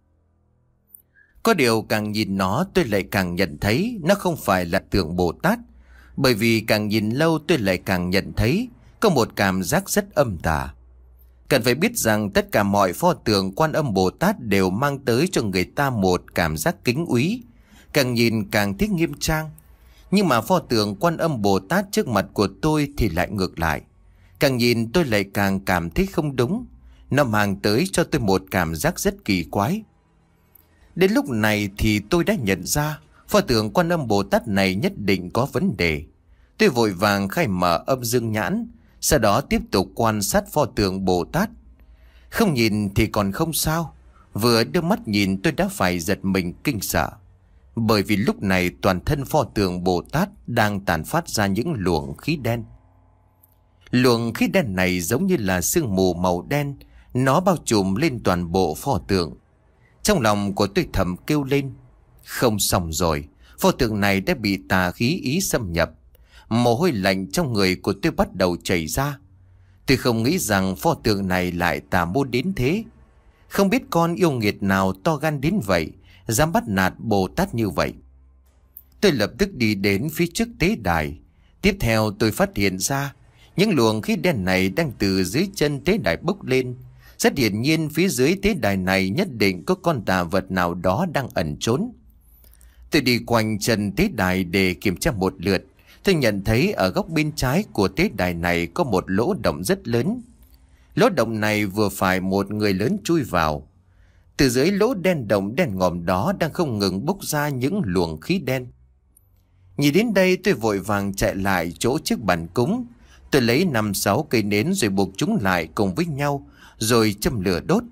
Có điều càng nhìn nó tôi lại càng nhận thấy nó không phải là tượng Bồ Tát. Bởi vì càng nhìn lâu tôi lại càng nhận thấy có một cảm giác rất âm tà. Cần phải biết rằng tất cả mọi pho tượng Quan Âm Bồ Tát đều mang tới cho người ta một cảm giác kính úy. Càng nhìn càng thích nghiêm trang. Nhưng mà pho tượng Quan Âm Bồ Tát trước mặt của tôi thì lại ngược lại. Càng nhìn tôi lại càng cảm thấy không đúng. Nó mang tới cho tôi một cảm giác rất kỳ quái. Đến lúc này thì tôi đã nhận ra pho tượng Quan Âm Bồ Tát này nhất định có vấn đề. Tôi vội vàng khai mở âm dương nhãn, sau đó tiếp tục quan sát pho tượng Bồ Tát. Không nhìn thì còn không sao, vừa đưa mắt nhìn tôi đã phải giật mình kinh sợ. Bởi vì lúc này toàn thân pho tượng Bồ Tát đang tản phát ra những luồng khí đen. Luồng khí đen này giống như là sương mù màu đen, nó bao trùm lên toàn bộ pho tượng. Trong lòng của tôi thầm kêu lên, không xong rồi, pho tượng này đã bị tà khí ý xâm nhập. Mồ hôi lạnh trong người của tôi bắt đầu chảy ra. Tôi không nghĩ rằng pho tượng này lại tà môn đến thế. Không biết con yêu nghiệt nào to gan đến vậy, dám bắt nạt Bồ Tát như vậy. Tôi lập tức đi đến phía trước tế đài. Tiếp theo tôi phát hiện ra những luồng khí đen này đang từ dưới chân tế đài bốc lên. Rất hiển nhiên phía dưới tế đài này nhất định có con tà vật nào đó đang ẩn trốn. Tôi đi quanh chân tế đài để kiểm tra một lượt. Tôi nhận thấy ở góc bên trái của tế đài này có một lỗ động rất lớn. Lỗ động này vừa phải một người lớn chui vào. Từ dưới lỗ đen động đen ngòm đó đang không ngừng bốc ra những luồng khí đen. Nhìn đến đây tôi vội vàng chạy lại chỗ chiếc bàn cúng. Tôi lấy năm sáu cây nến rồi buộc chúng lại cùng với nhau, rồi châm lửa đốt.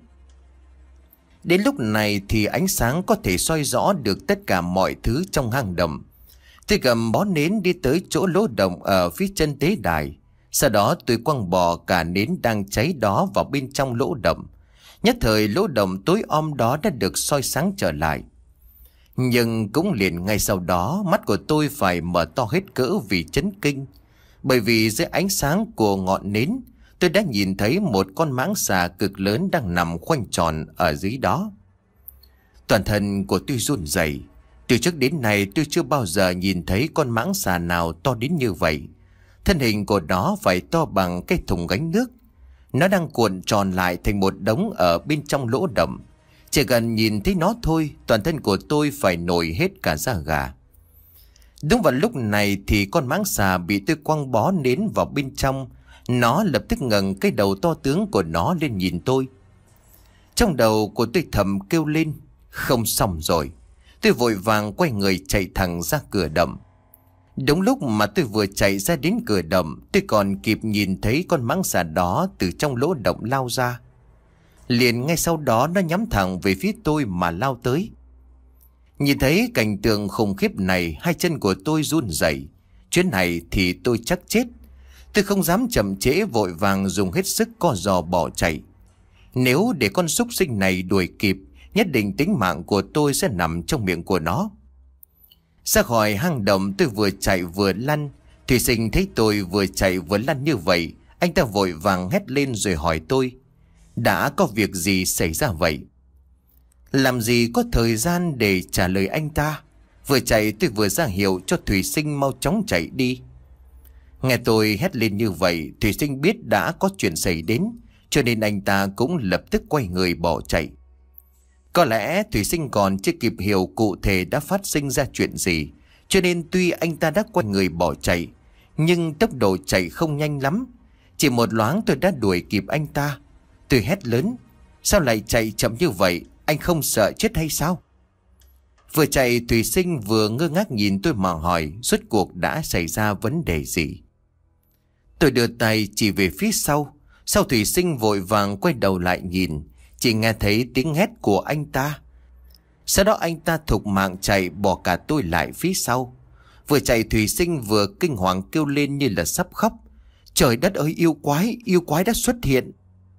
Đến lúc này thì ánh sáng có thể soi rõ được tất cả mọi thứ trong hang động. Tôi cầm bó nến đi tới chỗ lỗ động ở phía chân tế đài. Sau đó tôi quăng bỏ cả nến đang cháy đó vào bên trong lỗ động. Nhất thời lỗ động tối om đó đã được soi sáng trở lại. Nhưng cũng liền ngay sau đó mắt của tôi phải mở to hết cỡ vì chấn kinh. Bởi vì dưới ánh sáng của ngọn nến, tôi đã nhìn thấy một con mãng xà cực lớn đang nằm khoanh tròn ở dưới đó. Toàn thân của tôi run rẩy. Từ trước đến nay tôi chưa bao giờ nhìn thấy con mãng xà nào to đến như vậy. Thân hình của nó phải to bằng cái thùng gánh nước. Nó đang cuộn tròn lại thành một đống ở bên trong lỗ động. Chỉ cần nhìn thấy nó thôi, toàn thân của tôi phải nổi hết cả da gà. Đúng vào lúc này thì con mãng xà bị tôi quăng bó nến vào bên trong. Nó lập tức ngẩng cái đầu to tướng của nó lên nhìn tôi. Trong đầu của tôi thầm kêu lên, không xong rồi. Tôi vội vàng quay người chạy thẳng ra cửa đầm. Đúng lúc mà tôi vừa chạy ra đến cửa đầm, tôi còn kịp nhìn thấy con mãng xà đó từ trong lỗ động lao ra. Liền ngay sau đó nó nhắm thẳng về phía tôi mà lao tới. Nhìn thấy cảnh tượng khủng khiếp này, hai chân của tôi run rẩy. Chuyến này thì tôi chắc chết. Tôi không dám chậm trễ, vội vàng dùng hết sức co giò bỏ chạy. Nếu để con súc sinh này đuổi kịp, nhất định tính mạng của tôi sẽ nằm trong miệng của nó. Ra khỏi hang động, tôi vừa chạy vừa lăn. Thủy Sinh thấy tôi vừa chạy vừa lăn như vậy, anh ta vội vàng hét lên rồi hỏi tôi, đã có việc gì xảy ra vậy? Làm gì có thời gian để trả lời anh ta. Vừa chạy tôi vừa ra hiệu cho Thủy Sinh mau chóng chạy đi. Nghe tôi hét lên như vậy, Thủy Sinh biết đã có chuyện xảy đến, cho nên anh ta cũng lập tức quay người bỏ chạy. Có lẽ Thủy Sinh còn chưa kịp hiểu cụ thể đã phát sinh ra chuyện gì, cho nên tuy anh ta đã quay người bỏ chạy, nhưng tốc độ chạy không nhanh lắm. Chỉ một loáng tôi đã đuổi kịp anh ta. Tôi hét lớn, sao lại chạy chậm như vậy? Anh không sợ chết hay sao? Vừa chạy, Thủy Sinh vừa ngơ ngác nhìn tôi mà hỏi rốt cuộc đã xảy ra vấn đề gì. Tôi đưa tay chỉ về phía sau. Sau Thủy Sinh vội vàng quay đầu lại nhìn, chỉ nghe thấy tiếng hét của anh ta. Sau đó anh ta thục mạng chạy, bỏ cả tôi lại phía sau. Vừa chạy, Thủy Sinh vừa kinh hoàng kêu lên như là sắp khóc. Trời đất ơi, yêu quái, yêu quái đã xuất hiện.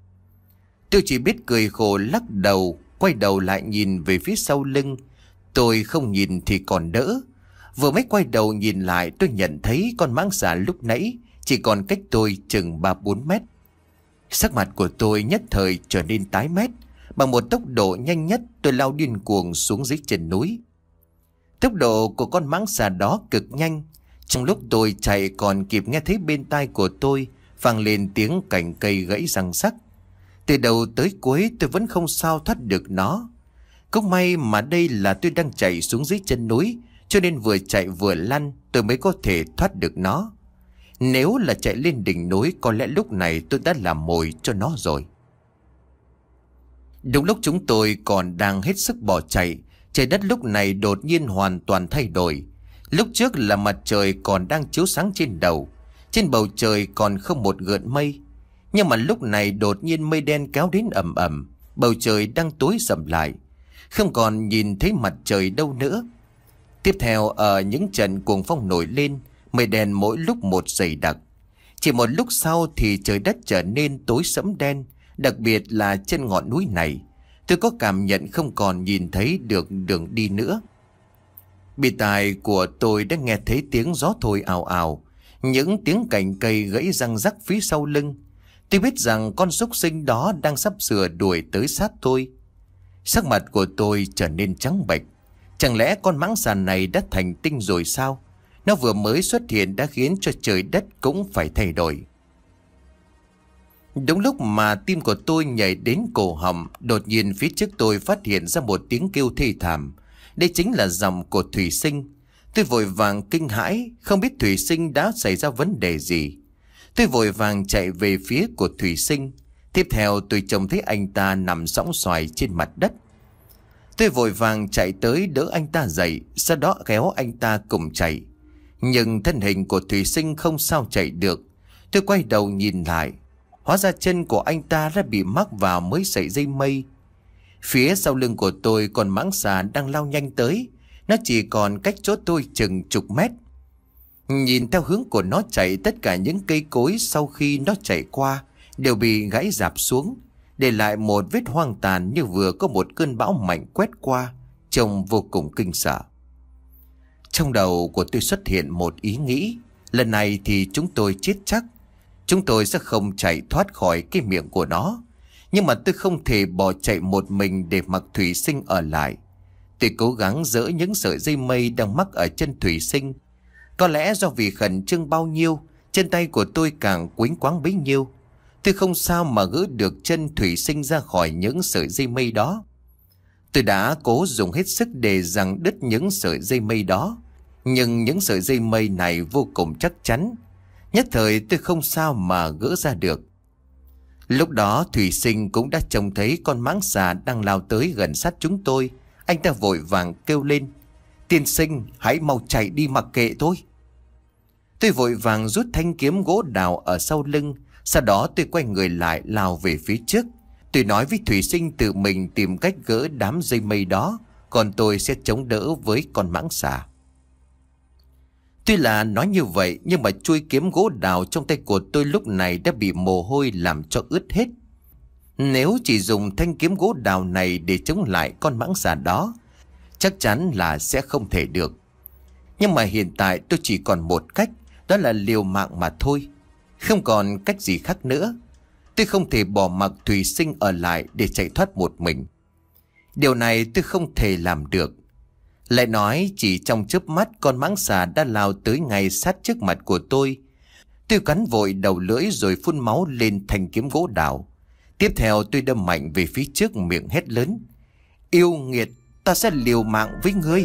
Tôi chỉ biết cười khổ lắc đầu, quay đầu lại nhìn về phía sau lưng. Tôi không nhìn thì còn đỡ. Vừa mới quay đầu nhìn lại, tôi nhận thấy con mãng xà lúc nãy chỉ còn cách tôi chừng ba bốn mét. Sắc mặt của tôi nhất thời trở nên tái mét. Bằng một tốc độ nhanh nhất, tôi lao điên cuồng xuống dưới chân núi. Tốc độ của con mãng xà đó cực nhanh. Trong lúc tôi chạy còn kịp nghe thấy bên tai của tôi vang lên tiếng cành cây gãy răng rắc. Từ đầu tới cuối tôi vẫn không sao thoát được nó. Cũng may mà đây là tôi đang chạy xuống dưới chân núi, cho nên vừa chạy vừa lăn tôi mới có thể thoát được nó. Nếu là chạy lên đỉnh núi, có lẽ lúc này tôi đã làm mồi cho nó rồi. Đúng lúc chúng tôi còn đang hết sức bỏ chạy, trời đất lúc này đột nhiên hoàn toàn thay đổi. Lúc trước là mặt trời còn đang chiếu sáng trên đầu, trên bầu trời còn không một gợn mây. Nhưng mà lúc này đột nhiên mây đen kéo đến ầm ầm, bầu trời đang tối sầm lại, không còn nhìn thấy mặt trời đâu nữa. Tiếp theo ở những trận cuồng phong nổi lên, mây đen mỗi lúc một dày đặc. Chỉ một lúc sau thì trời đất trở nên tối sẫm đen, đặc biệt là trên ngọn núi này. Tôi có cảm nhận không còn nhìn thấy được đường đi nữa. Bị tai của tôi đã nghe thấy tiếng gió thổi ào ào, những tiếng cành cây gãy răng rắc phía sau lưng. Tôi biết rằng con súc sinh đó đang sắp sửa đuổi tới sát tôi. Sắc mặt của tôi trở nên trắng bệch. Chẳng lẽ con mãng xà này đã thành tinh rồi sao? Nó vừa mới xuất hiện đã khiến cho trời đất cũng phải thay đổi. Đúng lúc mà tim của tôi nhảy đến cổ họng, đột nhiên phía trước tôi phát hiện ra một tiếng kêu thê thảm. Đây chính là giọng của Thủy Sinh. Tôi vội vàng kinh hãi, không biết Thủy Sinh đã xảy ra vấn đề gì. Tôi vội vàng chạy về phía của Thủy Sinh. Tiếp theo tôi trông thấy anh ta nằm sõng soài trên mặt đất. Tôi vội vàng chạy tới đỡ anh ta dậy, sau đó kéo anh ta cùng chạy. Nhưng thân hình của Thủy Sinh không sao chạy được. Tôi quay đầu nhìn lại, hóa ra chân của anh ta đã bị mắc vào mấy sợi dây mây. Phía sau lưng của tôi còn mãng xà đang lao nhanh tới. Nó chỉ còn cách chỗ tôi chừng chục mét. Nhìn theo hướng của nó chạy, tất cả những cây cối sau khi nó chạy qua đều bị gãy rạp xuống, để lại một vết hoang tàn như vừa có một cơn bão mạnh quét qua, trông vô cùng kinh sợ. Trong đầu của tôi xuất hiện một ý nghĩ, lần này thì chúng tôi chết chắc. Chúng tôi sẽ không chạy thoát khỏi cái miệng của nó. Nhưng mà tôi không thể bỏ chạy một mình để mặc Thủy Sinh ở lại. Tôi cố gắng dỡ những sợi dây mây đang mắc ở chân Thủy Sinh. Có lẽ do vì khẩn trương bao nhiêu, chân tay của tôi càng quýnh quáng bấy nhiêu. Tôi không sao mà gỡ được chân Thủy Sinh ra khỏi những sợi dây mây đó. Tôi đã cố dùng hết sức để giằng đứt những sợi dây mây đó, Nhưng những sợi dây mây này vô cùng chắc chắn. Nhất thời tôi không sao mà gỡ ra được. Lúc đó Thủy Sinh cũng đã trông thấy con mãng xà đang lao tới gần sát chúng tôi. Anh ta vội vàng kêu lên: "Tiên sinh, hãy mau chạy đi mặc kệ thôi." Tôi vội vàng rút thanh kiếm gỗ đào ở sau lưng. Sau đó tôi quay người lại lao về phía trước. Tôi nói với Thủy Sinh tự mình tìm cách gỡ đám dây mây đó, còn tôi sẽ chống đỡ với con mãng xà. Tuy là nói như vậy, nhưng mà chuôi kiếm gỗ đào trong tay của tôi lúc này đã bị mồ hôi làm cho ướt hết. Nếu chỉ dùng thanh kiếm gỗ đào này để chống lại con mãng xà đó, chắc chắn là sẽ không thể được. Nhưng mà hiện tại tôi chỉ còn một cách, đó là liều mạng mà thôi. Không còn cách gì khác nữa. Tôi không thể bỏ mặc Thủy Sinh ở lại để chạy thoát một mình. Điều này tôi không thể làm được. Lại nói chỉ trong chớp mắt, con mãng xà đã lao tới ngay sát trước mặt của tôi. Tôi cắn vội đầu lưỡi rồi phun máu lên thanh kiếm gỗ đào. Tiếp theo tôi đâm mạnh về phía trước, miệng hét lớn: "Yêu nghiệt, ta sẽ liều mạng với ngươi."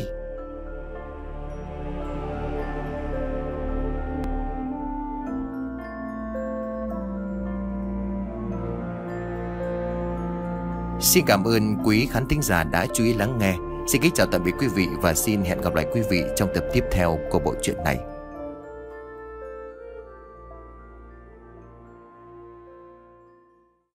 Xin cảm ơn quý khán thính giả đã chú ý lắng nghe. Xin kính chào tạm biệt quý vị và xin hẹn gặp lại quý vị trong tập tiếp theo của bộ truyện này.